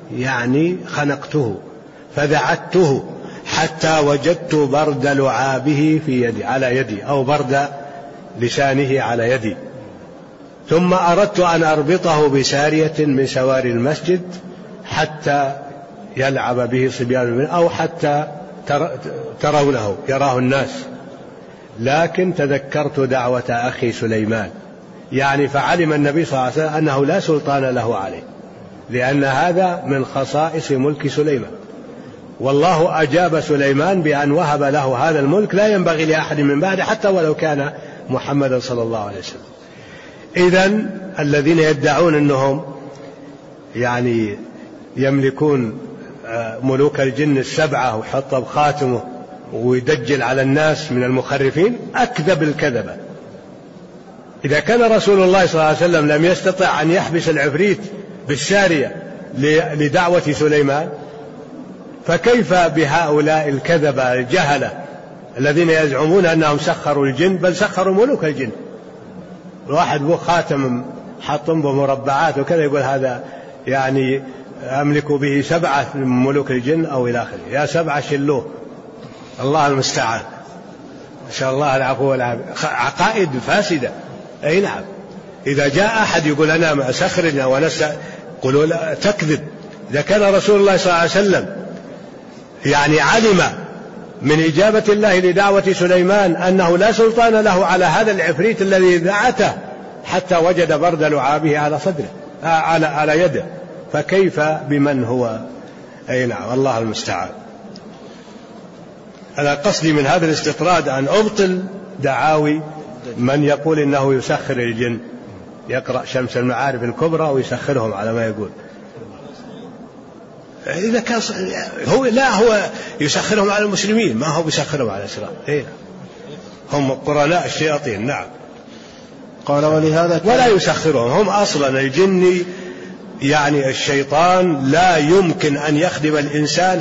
يعني خنقته فذعته حتى وجدت برد لعابه في يدي على يدي أو برد لسانه على يدي، ثم أردت أن أربطه بسارية من سواري المسجد حتى يلعب به صبيان أو حتى ترونه يراه الناس، لكن تذكرت دعوة أخي سليمان، يعني فعلم النبي صلى الله عليه وسلم أنه لا سلطان له عليه، لأن هذا من خصائص ملك سليمان، والله أجاب سليمان بأن وهب له هذا الملك لا ينبغي لأحد من بعده حتى ولو كان محمدا صلى الله عليه وسلم. إذن الذين يدعون أنهم يعني يملكون ملوك الجن السبعة وحط بخاتمه ويدجل على الناس من المخرفين أكذب الكذبة. إذا كان رسول الله صلى الله عليه وسلم لم يستطع أن يحبس العفريت بالسارية لدعوة سليمان، فكيف بهؤلاء الكذبة الجهلة الذين يزعمون أنهم سخروا الجن، بل سخروا ملوك الجن. الواحد بو خاتم حطم بمربعات وكذا يقول هذا يعني أملك به 7 من ملوك الجن أو إلى آخره. يا 7 شلوه، الله المستعان، إن شاء الله العفو والعافية. عقائد فاسدة. أي نعم، إذا جاء أحد يقول أنا أسخرنا قولوا لا، تكذب. إذا كان رسول الله صلى الله عليه وسلم يعني علم من إجابة الله لدعوة سليمان أنه لا سلطان له على هذا العفريت الذي دعته حتى وجد برد لعابه على صدره على يده، فكيف بمن هو؟ أي نعم، الله المستعان. أنا قصدي من هذا الاستطراد أن أبطل دعاوي من يقول إنه يسخر الجن، يقرأ شمس المعارف الكبرى ويسخرهم على ما يقول. إذا كان هو يسخرهم على المسلمين، ما هو يسخرهم على الإسلام. إيه؟ هم قرناء الشياطين. نعم. قال ولهذا ولا يسخرهم، هم أصلا الجن يعني الشيطان لا يمكن أن يخدم الإنسان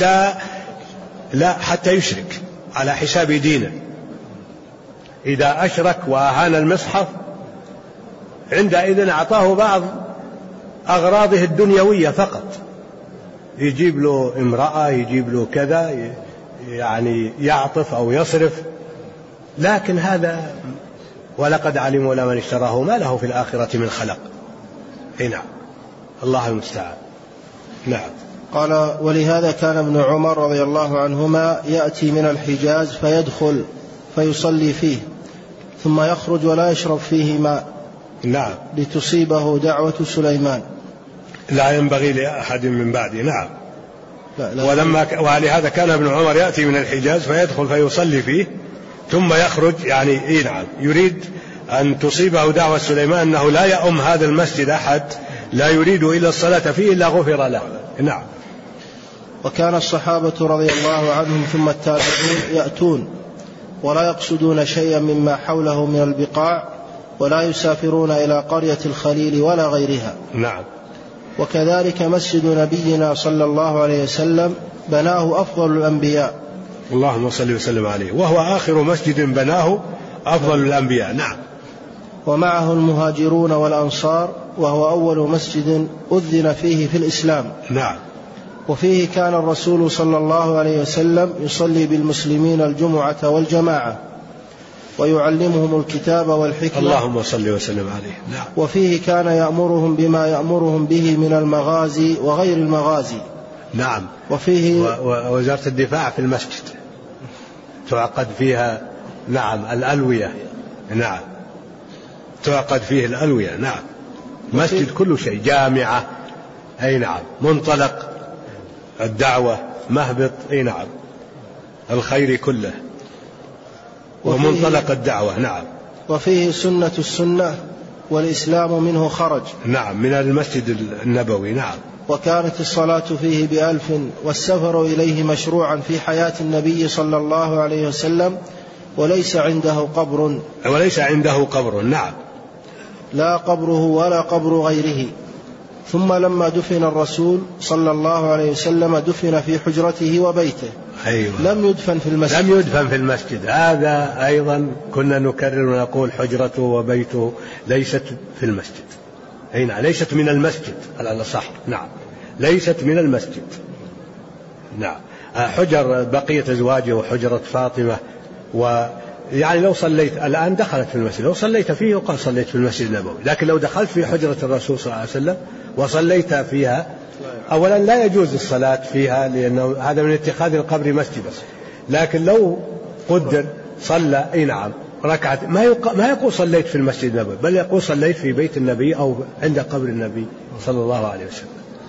حتى يشرك على حساب دينه. إذا أشرك وأهان المصحف عندئذ أعطاه بعض أغراضه الدنيوية فقط، يجيب له امرأة، يجيب له كذا، يعني يعطف أو يصرف، لكن هذا ولقد علموا لمن اشتراه ما له في الآخرة من خلق. نعم، الله المستعان. نعم. قال ولهذا كان ابن عمر رضي الله عنهما يأتي من الحجاز فيدخل فيصلي فيه ثم يخرج ولا يشرب فيه ماء. نعم. لتصيبه دعوة سليمان. لا ينبغي لأحد من بعده. نعم. ولهذا كان ابن عمر يأتي من الحجاز فيدخل فيصلي فيه ثم يخرج، يعني نعم، يريد أن تصيبه دعوة سليمان أنه لا يؤم هذا المسجد أحد لا يريد إلا الصلاة فيه إلا غفر له. نعم. وكان الصحابة رضي الله عنهم ثم التابعون يأتون ولا يقصدون شيئا مما حوله من البقاع ولا يسافرون إلى قرية الخليل ولا غيرها. نعم. وكذلك مسجد نبينا صلى الله عليه وسلم بناه أفضل الأنبياء، اللهم صل وسلم عليه، وهو آخر مسجد بناه أفضل الأنبياء. نعم. ومعه المهاجرون والأنصار، وهو أول مسجد أذن فيه في الإسلام. نعم. وفيه كان الرسول صلى الله عليه وسلم يصلي بالمسلمين الجمعة والجماعة ويعلمهم الكتاب والحكمة، اللهم صل وسلم عليه. نعم. وفيه كان يأمرهم بما يأمرهم به من المغازي وغير المغازي. نعم. وفيه ووزارة الدفاع في المسجد تعقد فيها نعم الألوية. نعم، تعقد فيه الألوية. نعم. مسجد كل شيء، جامعة، أي نعم، منطلق الدعوة، مهبط، أي نعم، الخير كله ومنطلق الدعوة. نعم. وفيه سنة السنة والإسلام منه خرج. نعم، من المسجد النبوي. نعم. وكانت الصلاة فيه ب1000 والسفر إليه مشروعا في حياة النبي صلى الله عليه وسلم، وليس عنده قبر. نعم. لا قبره ولا قبر غيره. ثم لما دفن الرسول صلى الله عليه وسلم دفن في حجرته وبيته. أيوة. لم يدفن في المسجد. هذا أيضا كنا نكرر ونقول حجرته وبيته ليست في المسجد. أي نعم، ليست من المسجد على الأصح. نعم، ليست من المسجد. نعم. حجر بقية أزواجه وحجرة فاطمة، ويعني لو صليت الآن دخلت في المسجد، لو صليت فيه وقال صليت في المسجد النبوي، لكن لو دخلت في حجرة الرسول صلى الله عليه وسلم وصليت فيها، أولا لا يجوز الصلاة فيها لأنه هذا من اتخاذ القبر مسجدا، لكن لو قدر صلى أي نعم ركعة، ما يقول صليت في المسجد النبوي، بل يقول صليت في بيت النبي أو عند قبر النبي صلى الله عليه وسلم.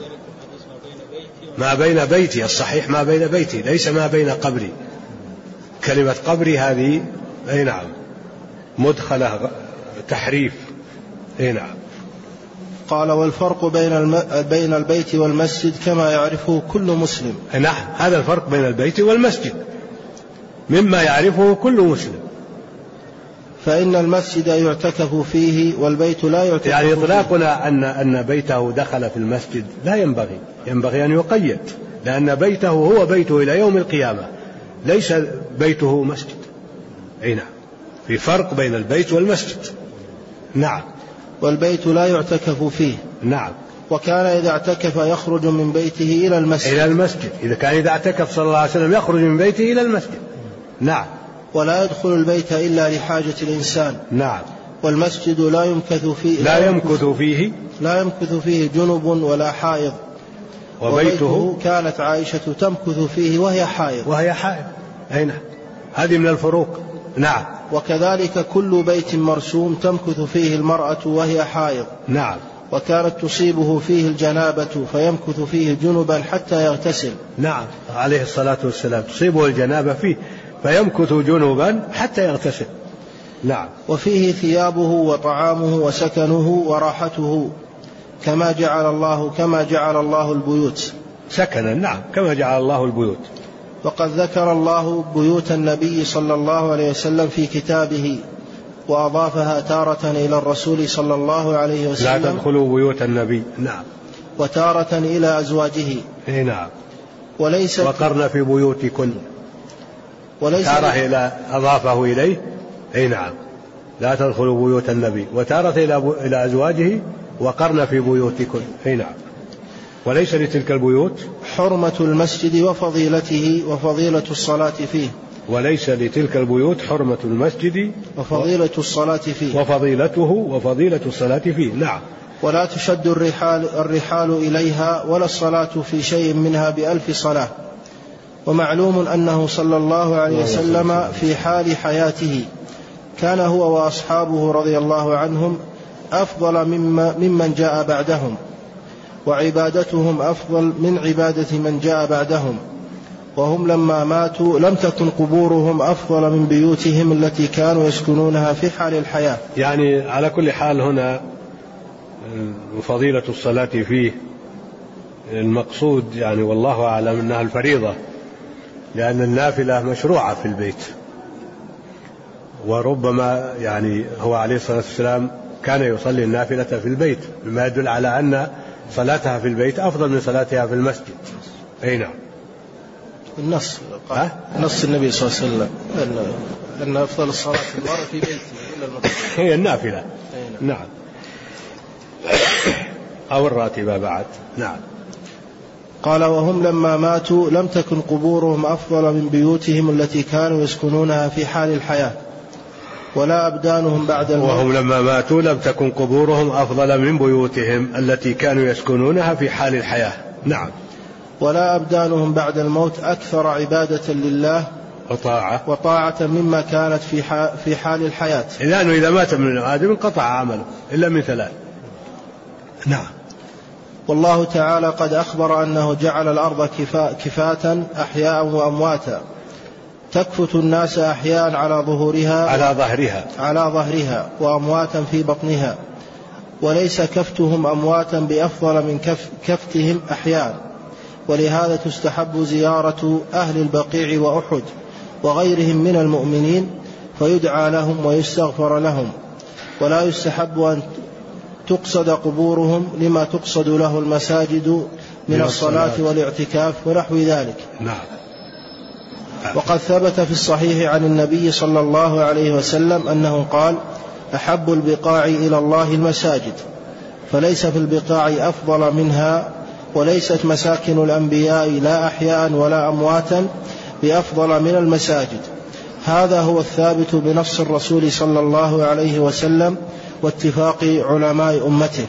ما بين بيتي، الصحيح ما بين بيتي، ليس ما بين قبري. كلمة قبري هذه أي نعم مدخلة تحريف. أي نعم. قال: والفرق بين البيت والمسجد كما يعرفه كل مسلم. نعم، هذا الفرق بين البيت والمسجد مما يعرفه كل مسلم. فإن المسجد يعتكف فيه والبيت لا يعتكف يعني فيه. إطلاقنا أن بيته دخل في المسجد لا ينبغي أن يقيد، لأن بيته هو بيته إلى يوم القيامة، ليس بيته مسجد. أي نعم، في فرق بين البيت والمسجد. نعم. والبيت لا يعتكف فيه. نعم. وكان إذا اعتكف يخرج من بيته إلى المسجد. إذا كان إذا اعتكف صلى الله عليه وسلم يخرج من بيته إلى المسجد. نعم. ولا يدخل البيت إلا لحاجة الإنسان. نعم. والمسجد لا يمكث فيه جنب ولا حائض. وبيته كانت عائشة تمكث فيه وهي حائض. أي نعم، هذه من الفروق. نعم. وكذلك كل بيت مرسوم تمكث فيه المرأة وهي حائض. نعم. وكانت تصيبه فيه الجنابة فيمكث فيه جنبا حتى يغتسل. نعم، عليه الصلاة والسلام تصيبه الجنابة فيه فيمكث جنبا حتى يغتسل. نعم. وفيه ثيابه وطعامه وسكنه وراحته كما جعل الله البيوت سكنا. نعم، كما جعل الله البيوت. وقد ذكر الله بيوت النبي صلى الله عليه وسلم في كتابه وأضافها تارة إلى الرسول صلى الله عليه وسلم: لا تدخلوا بيوت النبي. نعم. وتارة إلى أزواجه. نعم. وقرن في بيوتكن. تارة إلى أضافه إليه. نعم، لا تدخلوا بيوت النبي، وتارة إلى أزواجه وقرن في بيوتكن. نعم. وليس لتلك البيوت حرمة المسجد وفضيلته وفضيلة الصلاة فيه. وليس لتلك البيوت حرمة المسجد وفضيلة الصلاة فيه. وفضيلته وفضيلة الصلاة فيه. نعم. ولا تشد الرحال إليها ولا الصلاة في شيء منها ب1000 صلاة. ومعلوم أنه صلى الله عليه وسلم في حال حياته كان هو وأصحابه رضي الله عنهم أفضل ممن جاء بعدهم، وعبادتهم أفضل من عبادة من جاء بعدهم، وهم لما ماتوا لم تكن قبورهم أفضل من بيوتهم التي كانوا يسكنونها في حال الحياة. يعني على كل حال هنا فضيلة الصلاة فيه المقصود يعني والله أعلم أنها الفريضة، لأن النافلة مشروعة في البيت، وربما يعني هو عليه الصلاة والسلام كان يصلي النافلة في البيت، مما يدل على أن صلاتها في البيت أفضل من صلاتها في المسجد. نعم. النص النبي صلى الله عليه وسلم أن أفضل الصلاة المرء في بيته إلا المسجد هي النافلة. نعم. أو الراتبة بعد. نعم. قال: وهم لما ماتوا لم تكن قبورهم أفضل من بيوتهم التي كانوا يسكنونها في حال الحياة، ولا أبدانهم بعد الموت. وهم لما ماتوا لم تكن قبورهم أفضل من بيوتهم التي كانوا يسكنونها في حال الحياة. نعم. ولا أبدانهم بعد الموت أكثر عبادة لله وطاعة مما كانت في حال الحياة، لأنه إذا مات من آدم انقطع عمله إلا من 3. نعم. والله تعالى قد أخبر أنه جعل الأرض كفاة أحياء وأمواتا تكفت الناس أحياء على ظهرها وأمواتا في بطنها، وليس كفتهم أمواتا بأفضل من كفتهم أحياء. ولهذا تستحب زيارة أهل البقيع وأحد وغيرهم من المؤمنين فيدعى لهم ويستغفر لهم، ولا يستحب أن تقصد قبورهم لما تقصد له المساجد من الصلاة والاعتكاف ونحو ذلك. نعم. وقد ثبت في الصحيح عن النبي صلى الله عليه وسلم أنه قال: أحب البقاع إلى الله المساجد، فليس في البقاع أفضل منها وليست مساكن الأنبياء لا أحياء ولا أمواتا بأفضل من المساجد. هذا هو الثابت بنص الرسول صلى الله عليه وسلم واتفاق علماء أمته.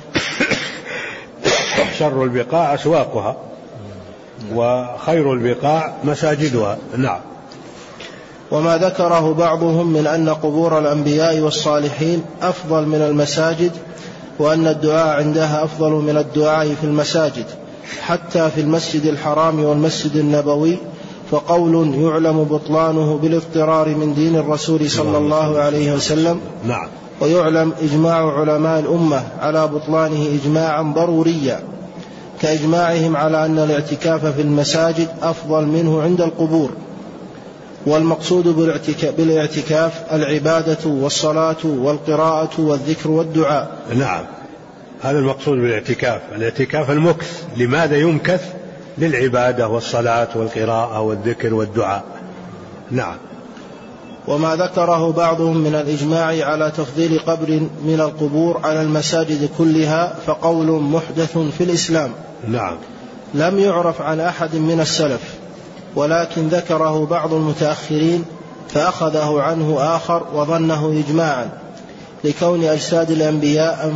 شر البقاع أسواقها وخير البقاع مساجدها. نعم. وما ذكره بعضهم من أن قبور الأنبياء والصالحين أفضل من المساجد، وأن الدعاء عندها أفضل من الدعاء في المساجد حتى في المسجد الحرام والمسجد النبوي، فقول يعلم بطلانه بالاضطرار من دين الرسول صلى الله عليه وسلم. نعم. ويعلم إجماع علماء الأمة على بطلانه إجماعا ضروريا، كإجماعهم على أن الاعتكاف في المساجد أفضل منه عند القبور. والمقصود بالاعتكاف العبادة والصلاة والقراءة والذكر والدعاء. نعم، هذا المقصود بالاعتكاف، الاعتكاف المكث. لماذا يمكث؟ للعبادة والصلاة والقراءة والذكر والدعاء. نعم. وما ذكره بعضهم من الإجماع على تفضيل قبر من القبور على المساجد كلها فقول محدث في الإسلام. نعم. لم يعرف عن أحد من السلف، ولكن ذكره بعض المتأخرين فأخذه عنه آخر وظنه إجماعا، لكون أجساد الأنبياء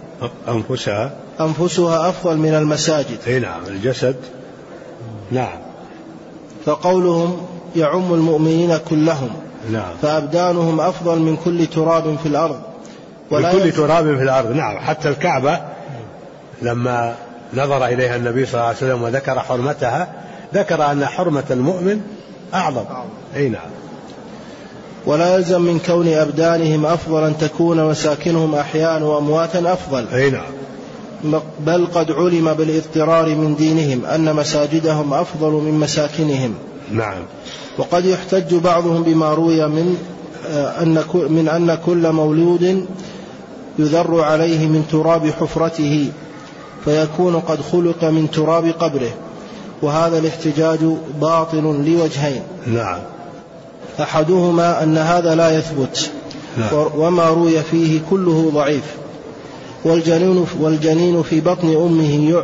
أنفسها أفضل من المساجد. نعم، الجسد. نعم. فقولهم يعم المؤمنين كلهم. نعم. فأبدانهم أفضل من كل تراب في الأرض. من كل تراب في الأرض. نعم. حتى الكعبة لما نظر إليها النبي صلى الله عليه وسلم وذكر حرمتها ذكر أن حرمة المؤمن أعظم. أي نعم. ولا يلزم من كون أبدانهم أفضل أن تكون مساكنهم أحياء وأمواتا أفضل. أي نعم. بل قد علم بالاضطرار من دينهم أن مساجدهم أفضل من مساكنهم. نعم. وقد يحتج بعضهم بما روي من أن كل مولود يذر عليه من تراب حفرته فيكون قد خلق من تراب قبره، وهذا الاحتجاج باطل لوجهين. نعم. أحدهما أن هذا لا يثبت. نعم. وما روي فيه كله ضعيف. والجنين في بطن أمه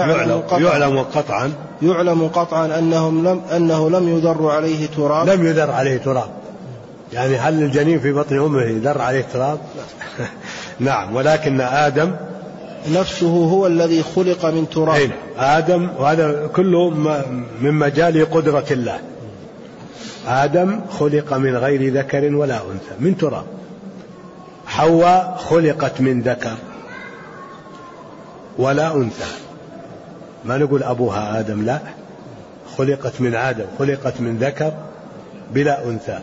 يعلم قطعا أنه لم يذر عليه تراب. لم يذر عليه تراب، يعني هل الجنين في بطن أمه يذر عليه تراب؟ نعم. ولكن آدم نفسه هو الذي خلق من تراب. آدم، وهذا كله من مجال قدرة الله. آدم خلق من غير ذكر ولا أنثى، من تراب. حواء خلقت من ذكر ولا أنثى، ما نقول أبوها آدم، لا، خلقت من آدم، خلقت من ذكر بلا أنثى.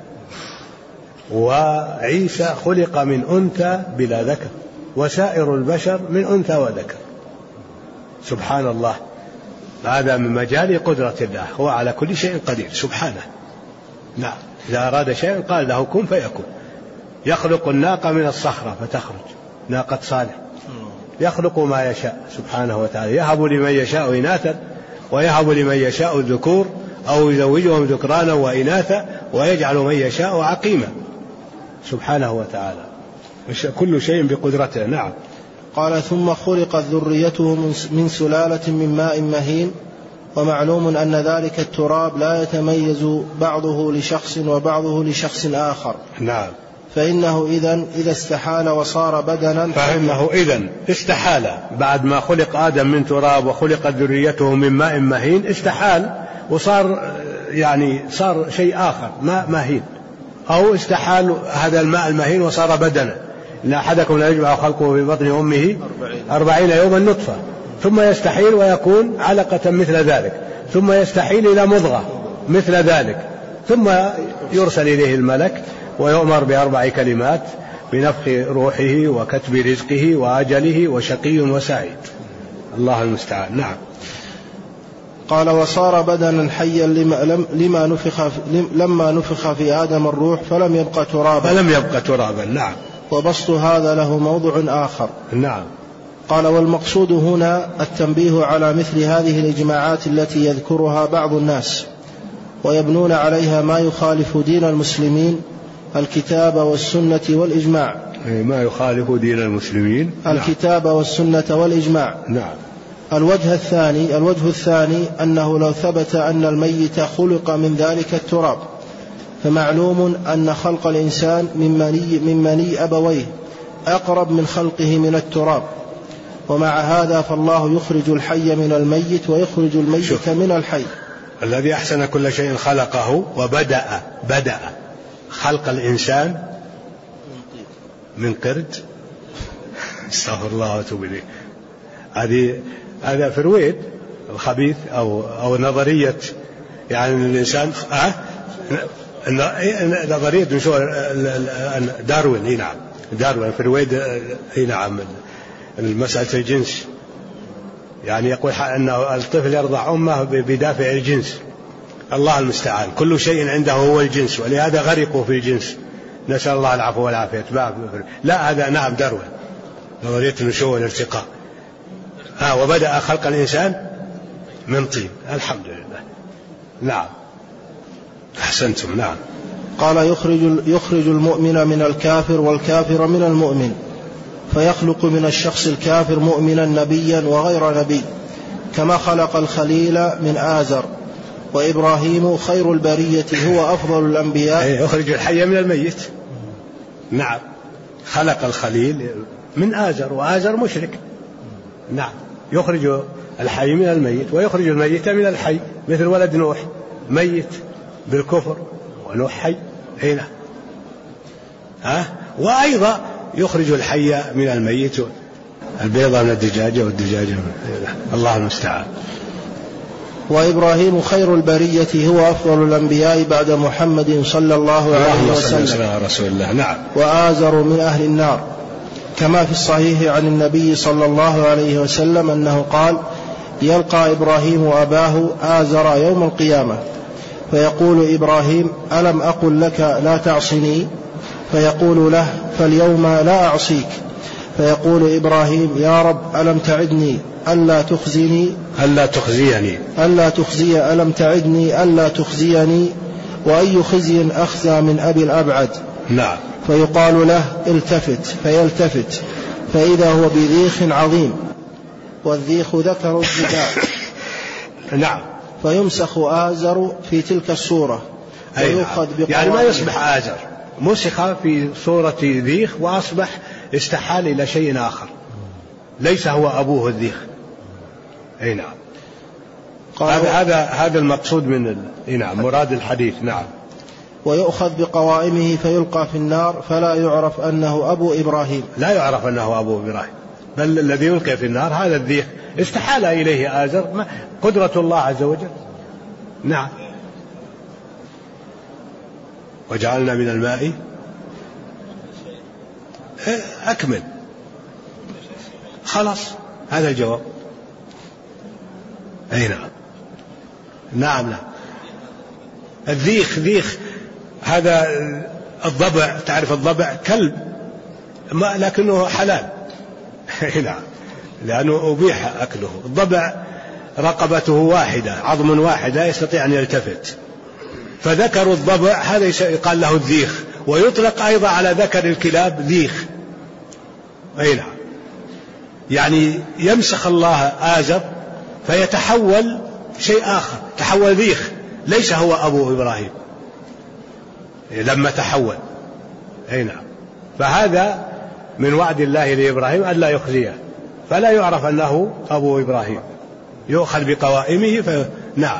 وعيسى خلق من أنثى بلا ذكر، وسائر البشر من أنثى وذكر. سبحان الله، هذا من مجال قدرة الله، هو على كل شيء قدير سبحانه. نعم. إذا أراد شيء قال له كن فيكون. يخلق الناقة من الصخرة فتخرج ناقة صالح، يخلق ما يشاء سبحانه وتعالى، يهب لمن يشاء إناثا ويهب لمن يشاء الذكور أو يزوجهم ذكرانا وإناثا ويجعل من يشاء عقيما سبحانه وتعالى، كل شيء بقدرته. نعم. قال ثم خلقت ذريته من سلالة من ماء مهين، ومعلوم أن ذلك التراب لا يتميز بعضه لشخص وبعضه لشخص آخر. نعم. فإنه إذا استحال وصار بدنا، فإنه إذن استحال بعد ما خلق آدم من تراب وخلقت ذريته من ماء مهين، استحال وصار يعني صار شيء آخر، ماء مهين، أو استحال هذا الماء المهين وصار بدنا. إن أحدكم لا يجمع خلقه في بطن أمه 40 يوما نطفة، ثم يستحيل ويكون علقة مثل ذلك، ثم يستحيل إلى مضغة مثل ذلك، ثم يرسل إليه الملك ويؤمر ب4 كلمات: بنفخ روحه وكتب رزقه وأجله وشقي وسعيد. الله المستعان. نعم. قال وصار بدنا حيا لما نفخ في آدم الروح فلم يبقى ترابا. نعم. وبسط هذا له موضع آخر. نعم. قال والمقصود هنا التنبيه على مثل هذه الإجماعات التي يذكرها بعض الناس ويبنون عليها ما يخالف دين المسلمين، الكتاب والسنة والإجماع. ما يخالف دين المسلمين، الكتاب والسنة والإجماع. نعم. الوجه الثاني أنه لو ثبت أن الميت خلق من ذلك التراب، فمعلوم أن خلق الإنسان من مني أبويه أقرب من خلقه من التراب، ومع هذا فالله يخرج الحي من الميت ويخرج الميت من الحي. الذي أحسن كل شيء خلقه وبدأ خلق الإنسان من قرد. استغفر الله واتوب إليه. هذا فرويد الخبيث أو نظرية يعني الإنسان نظرية داروين. نعم داروين فرويد. نعم مسألة الجنس، يعني يقول أن الطفل يرضع أمه بدافع الجنس. الله المستعان، كل شيء عنده هو الجنس، ولهذا غرقوا في الجنس، نسأل الله العفو والعافية. لا هذا نعم داروين نظرية النشوء والارتقاء. وبدأ خلق الإنسان من طين. الحمد لله. نعم أحسنتم. نعم. قال يخرج المؤمن من الكافر والكافر من المؤمن، فيخلق من الشخص الكافر مؤمنا نبيا وغير نبي، كما خلق الخليل من آزر، وإبراهيم خير البرية هو أفضل الأنبياء. يخرج الحي من الميت. نعم خلق الخليل من آزر، وآزر مشرك. نعم يخرج الحي من الميت ويخرج الميت من الحي، مثل ولد نوح ميت بالكفر ونوح حي. هنا وأيضا يخرج الحي من الميت، البيضة من الدجاجة والدجاجة من الله المستعان. وإبراهيم خير البرية هو أفضل الأنبياء بعد محمد صلى الله عليه وسلم. رسول الله. نعم. وآزر من أهل النار، كما في الصحيح عن النبي صلى الله عليه وسلم أنه قال: يلقى إبراهيم أباه آزر يوم القيامة، فيقول إبراهيم: ألم أقل لك لا تعصني؟ فيقول له: فاليوم لا أعصيك. فيقول إبراهيم: يا رب ألم تعدني ألا تخزيني ألم تعدني ألا تخزيني، وأي خزي أخزى من أبي الأبعد. نعم. فيقال له: التفت، فيلتفت فإذا هو بذيخ عظيم، والذيخ ذكر الجبال. نعم. فيمسخ آزر في تلك الصورة ويؤخذ يعني ما يصبح آزر، مسخ في صورة ذيخ وأصبح استحال إلى شيء آخر ليس هو أبوه الذيخ. نعم. هذا المقصود من نعم مراد الحديث. نعم. ويؤخذ بقوائمه فيلقى في النار، فلا يعرف أنه أبو إبراهيم. لا يعرف أنه أبو إبراهيم، بل الذي يلقى في النار هذا الذيخ استحال إليه آزر، قدرة الله عز وجل. نعم. وجعلنا من الماء أكمل. خلاص هذا الجواب. نعم. نعم. الذيخ هذا الضبع، تعرف الضبع كلب لكنه حلال. نعم لأنه أبيح أكله. الضبع رقبته واحدة، عظم واحد، لا يستطيع أن يلتفت، فذكر الضبع هذا يقال له الذيخ، ويطلق أيضا على ذكر الكلاب ذيخ. نعم. يعني يمسخ الله آزر فيتحول شيء آخر، تحول ذيخ، ليس هو أبو إبراهيم لما تحول. نعم. فهذا من وعد الله لإبراهيم ألا يخزيه، فلا يعرف أنه أبو إبراهيم، يؤخذ بقوائمه. نعم.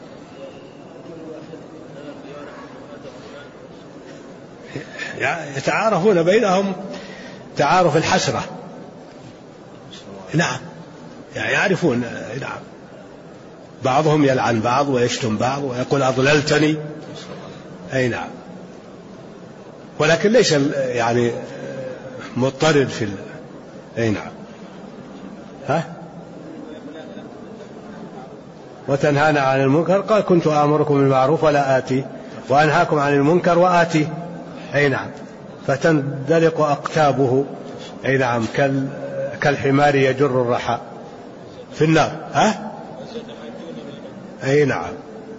يتعارفون بينهم تعارف الحسرة. نعم يعرفون. نعم. بعضهم يلعن بعض ويشتم بعض ويقول أضللتني. نعم. ولكن ليس يعني مضطرد في نعم. وتنهانا عن المنكر، قال: كنت آمركم بالمعروف ولا آتي، وأنهاكم عن المنكر وآتي. نعم. فتندلق أقتابه. نعم. كالحمار يجر الرحى في النار. نعم.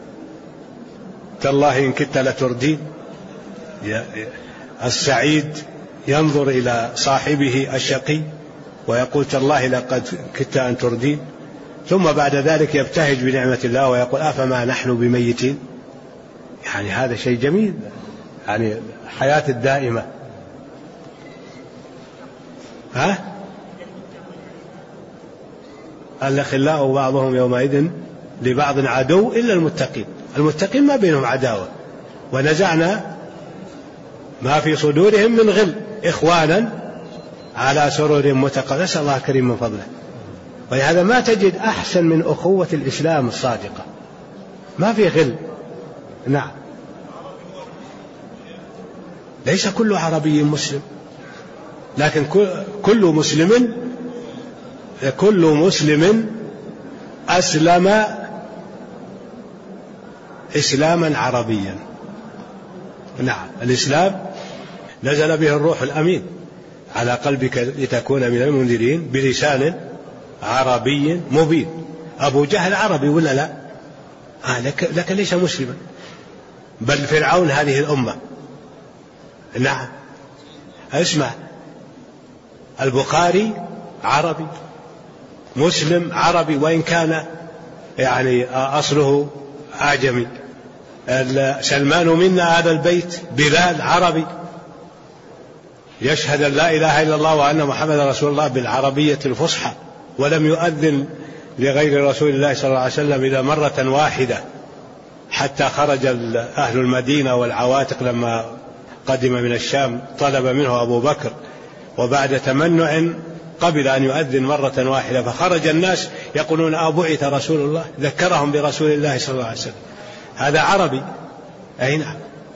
تالله إن كدت لتردين. السعيد ينظر إلى صاحبه الشقي ويقول: تالله لقد كدت أن تردين. ثم بعد ذلك يبتهج بنعمة الله ويقول أفما نحن بميتين. يعني هذا شيء جميل، يعني الحياة الدائمة. الأخلاء بعضهم يومئذ لبعض عدو إلا المتقين. المتقين ما بينهم عداوة. ونزعنا ما في صدورهم من غل إخوانا على سرر متقابلين. نسأل الله الكريم من فضله. ولهذا ما تجد أحسن من أخوة الإسلام الصادقة، ما في غل. نعم، ليس كل عربي مسلم، لكن كل مسلم أسلم إسلاما عربيا. نعم، الإسلام نزل به الروح الأمين على قلبك لتكون من المنذرين بلسان عربي مبين. أبو جهل عربي ولا لا؟ لكن ليس مسلما، بل فرعون هذه الأمة. نعم، اسمع، البخاري عربي، مسلم عربي وإن كان يعني أصله أعجمي. سلمان منا هذا البيت، بلال عربي يشهد أن لا إله إلا الله وأن محمد رسول الله بالعربية الفصحى، ولم يؤذن لغير رسول الله صلى الله عليه وسلم إلا مرة واحدة، حتى خرج أهل المدينة والعواتق لما قدم من الشام طلب منه أبو بكر، وبعد تمنع قبل أن يؤذن مرة واحدة، فخرج الناس يقولون أبعث رسول الله، ذكرهم برسول الله صلى الله عليه وسلم. هذا عربي. أي نعم.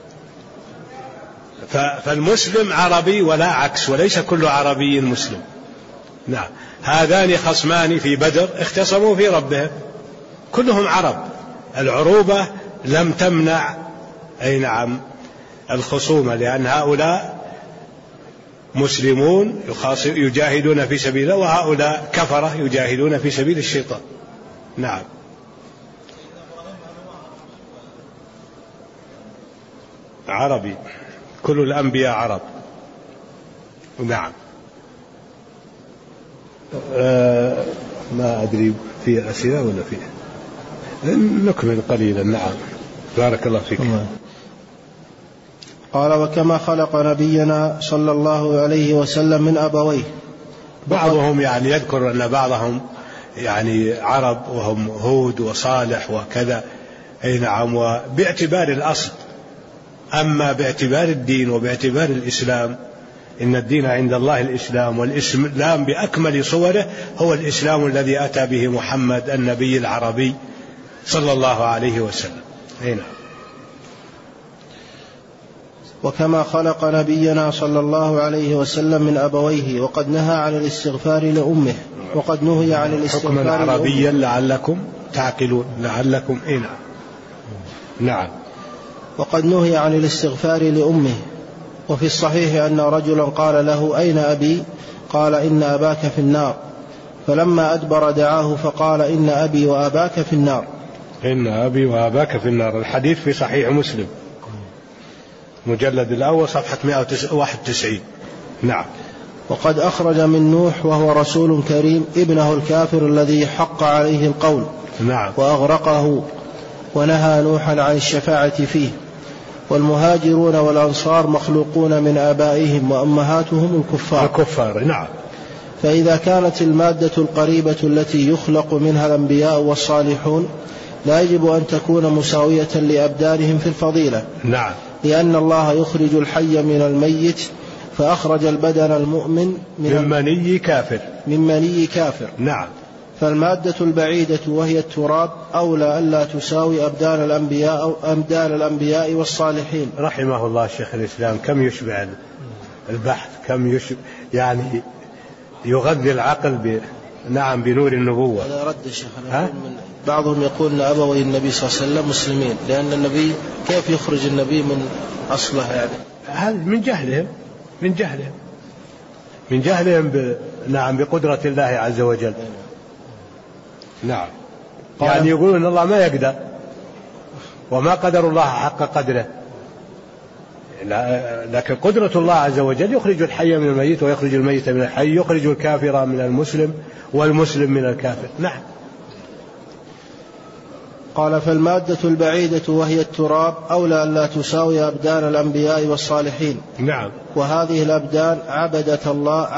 فالمسلم عربي ولا عكس، وليس كل عربي مسلم. نعم، هذان خصمان في بدر اختصموا في ربهم، كلهم عرب. العروبة لم تمنع أي نعم الخصومة، لأن هؤلاء مسلمون يجاهدون في سبيل الله، وهؤلاء كفرة يجاهدون في سبيل الشيطان. نعم. عربي، كل الأنبياء عرب. نعم. ما أدري في أسئلة ولا في نكمل قليلا. نعم، بارك الله فيك. قال وكما خلق نبينا صلى الله عليه وسلم من أبويه. بعضهم يعني يذكر أن بعضهم يعني عرب وهم هود وصالح وكذا. أي نعم، وباعتبار الأصل. أما باعتبار الدين وباعتبار الإسلام، إن الدين عند الله الإسلام، والإسلام بأكمل صوره هو الإسلام الذي أتى به محمد النبي العربي صلى الله عليه وسلم. هنا. وكما خلق نبينا صلى الله عليه وسلم من أبويه، وقد نهى عن الاستغفار لأمه، وقد نهي عن الاستغفار حكما عربيا لعلكم تعقلون. لعلكم. هنا. نعم. وقد نهي عن الاستغفار لأمه. وفي الصحيح أن رجلا قال له أين أبي؟ قال إن أباك في النار. فلما أدبر دعاه فقال إن أبي وأباك في النار. إن أبي وأباك في النار. الحديث في صحيح مسلم مجلد الأول صفحة 191. نعم. وقد أخرج من نوح وهو رسول كريم ابنه الكافر الذي حق عليه القول. نعم. وأغرقه، ونهى نوحا عن الشفاعة فيه. والمهاجرون والأنصار مخلوقون من آبائهم وأمهاتهم الكفار. نعم. فإذا كانت المادة القريبة التي يخلق منها الأنبياء والصالحون لا يجب أن تكون مساوية لأبدانهم في الفضيلة. نعم. لأن الله يخرج الحي من الميت، فأخرج البدن المؤمن من مني كافر. نعم. فالمادة البعيدة وهي التراب أولى ألا تساوي أبدان الأنبياء والصالحين. رحمه الله شيخ الإسلام. كم يشبع البحث، كم يشبع يعني يغذي العقل نعم بنور النبوة. هذا رد الشيخ. بعضهم يقول أن أبوي النبي صلى الله عليه وسلم مسلمين، لأن النبي كيف يخرج النبي من أصله؟ يعني هذا من جهلهم نعم بقدرة الله عز وجل. نعم. يعني يقولون أن الله ما يقدر، وما قدر الله حق قدره. لكن قدرة الله عز وجل يخرج الحي من الميت ويخرج الميت من الحي، يخرج الكافر من المسلم والمسلم من الكافر. نعم. قال فالمادة البعيدة وهي التراب أولى أن لا تساوي أبدان الأنبياء والصالحين. نعم. وهذه الأبدان عبدت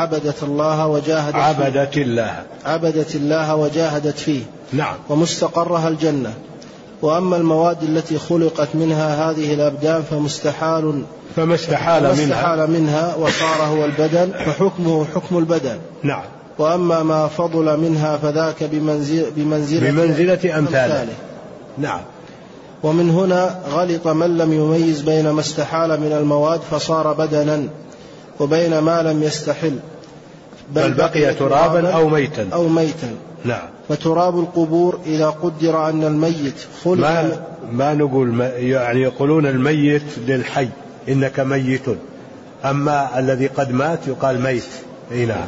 الله وجاهدت فيه. نعم. ومستقرها الجنة. وأما المواد التي خلقت منها هذه الأبدان فما استحال منها وصار هو البدن فحكمه حكم البدن. نعم. وأما ما فضل منها فذاك بمنزلة أمثاله. نعم. ومن هنا غلط من لم يميز بين ما استحال من المواد فصار بدنا وبين ما لم يستحل بل بقي ترابا أو ميتا. نعم. فتراب القبور إذا قدر أن الميت خلق ما نقول يعني يقولون الميت للحي إنك ميت، أما الذي قد مات يقال ميت. نعم.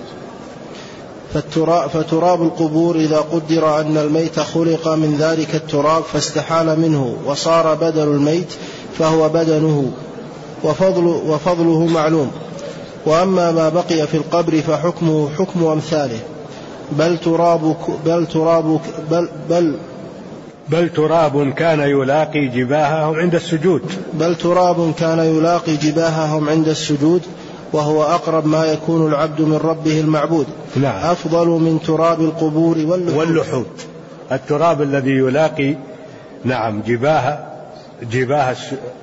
فتراب القبور إذا قدر أن الميت خلق من ذلك التراب فاستحال منه وصار بدل الميت فهو بدنه وفضله معلوم. وأما ما بقي في القبر فحكمه حكم أمثاله بل تراب كان يلاقي جباههم عند السجود وهو أقرب ما يكون العبد من ربه المعبود. نعم. أفضل من تراب القبور واللحود. التراب الذي يلاقي نعم جباه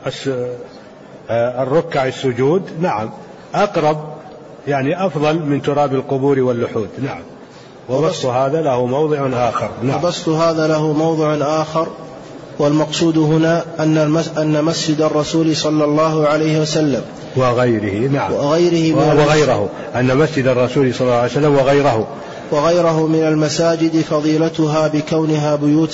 الركع السجود نعم أقرب يعني أفضل من تراب القبور واللحود. نعم. وبسط هذا له موضع آخر. نعم. وبسط هذا له موضع آخر. والمقصود هنا أن مسجد الرسول صلى الله عليه وسلم وغيره. نعم. وغيره أن مسجد الرسول صلى الله عليه وسلم وغيره من المساجد فضيلتها بكونها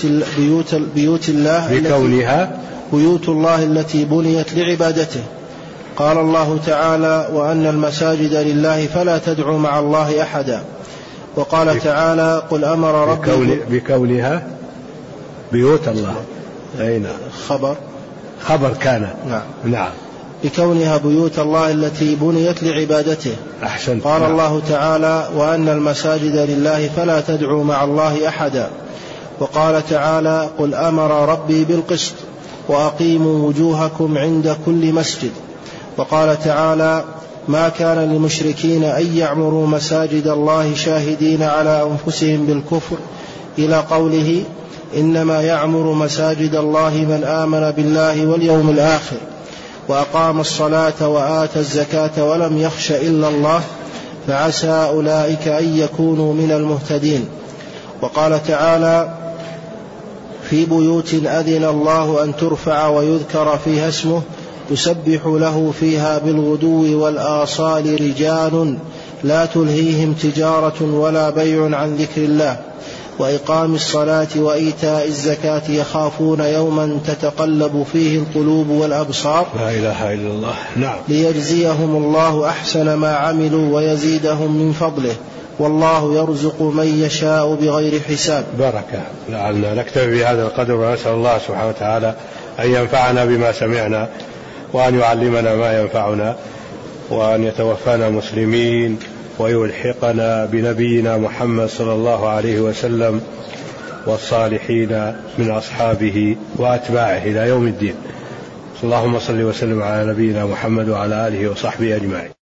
بيوت الله التي بنيت لعبادته. قال الله تعالى وأن المساجد لله فلا تدعوا مع الله أحدا. وقال تعالى قل أمر ربي بكونها بيوت الله. أين خبر كان. نعم. بكونها بيوت الله التي بنيت لعبادته. أحسنت. قال الله تعالى وأن المساجد لله فلا تدعوا مع الله أحدا. وقال تعالى قل أمر ربي بالقسط وأقيموا وجوهكم عند كل مسجد. وقال تعالى ما كان للمشركين أن يعمروا مساجد الله شاهدين على أنفسهم بالكفر إلى قوله إنما يعمر مساجد الله من آمن بالله واليوم الآخر وأقام الصلاة وآتى الزكاة ولم يخش إلا الله فعسى أولئك أن يكونوا من المهتدين. وقال تعالى في بيوت أذن الله أن ترفع ويذكر فيها اسمه يسبح له فيها بالغدو والآصال رجال لا تلهيهم تجارة ولا بيع عن ذكر الله وإقام الصلاة وإيتاء الزكاة يخافون يوما تتقلب فيه القلوب والأبصار. لا إله إلا الله. نعم. ليجزيهم الله أحسن ما عملوا ويزيدهم من فضله والله يرزق من يشاء بغير حساب. بركة. لعلنا نكتفي بهذا القدر ونسأل الله سبحانه وتعالى أن ينفعنا بما سمعنا وأن يعلمنا ما ينفعنا وأن يتوفانا مسلمين ويلحقنا بنبينا محمد صلى الله عليه وسلم والصالحين من أصحابه وأتباعه إلى يوم الدين. اللهم صل وسلم على نبينا محمد وعلى آله وصحبه أجمعين.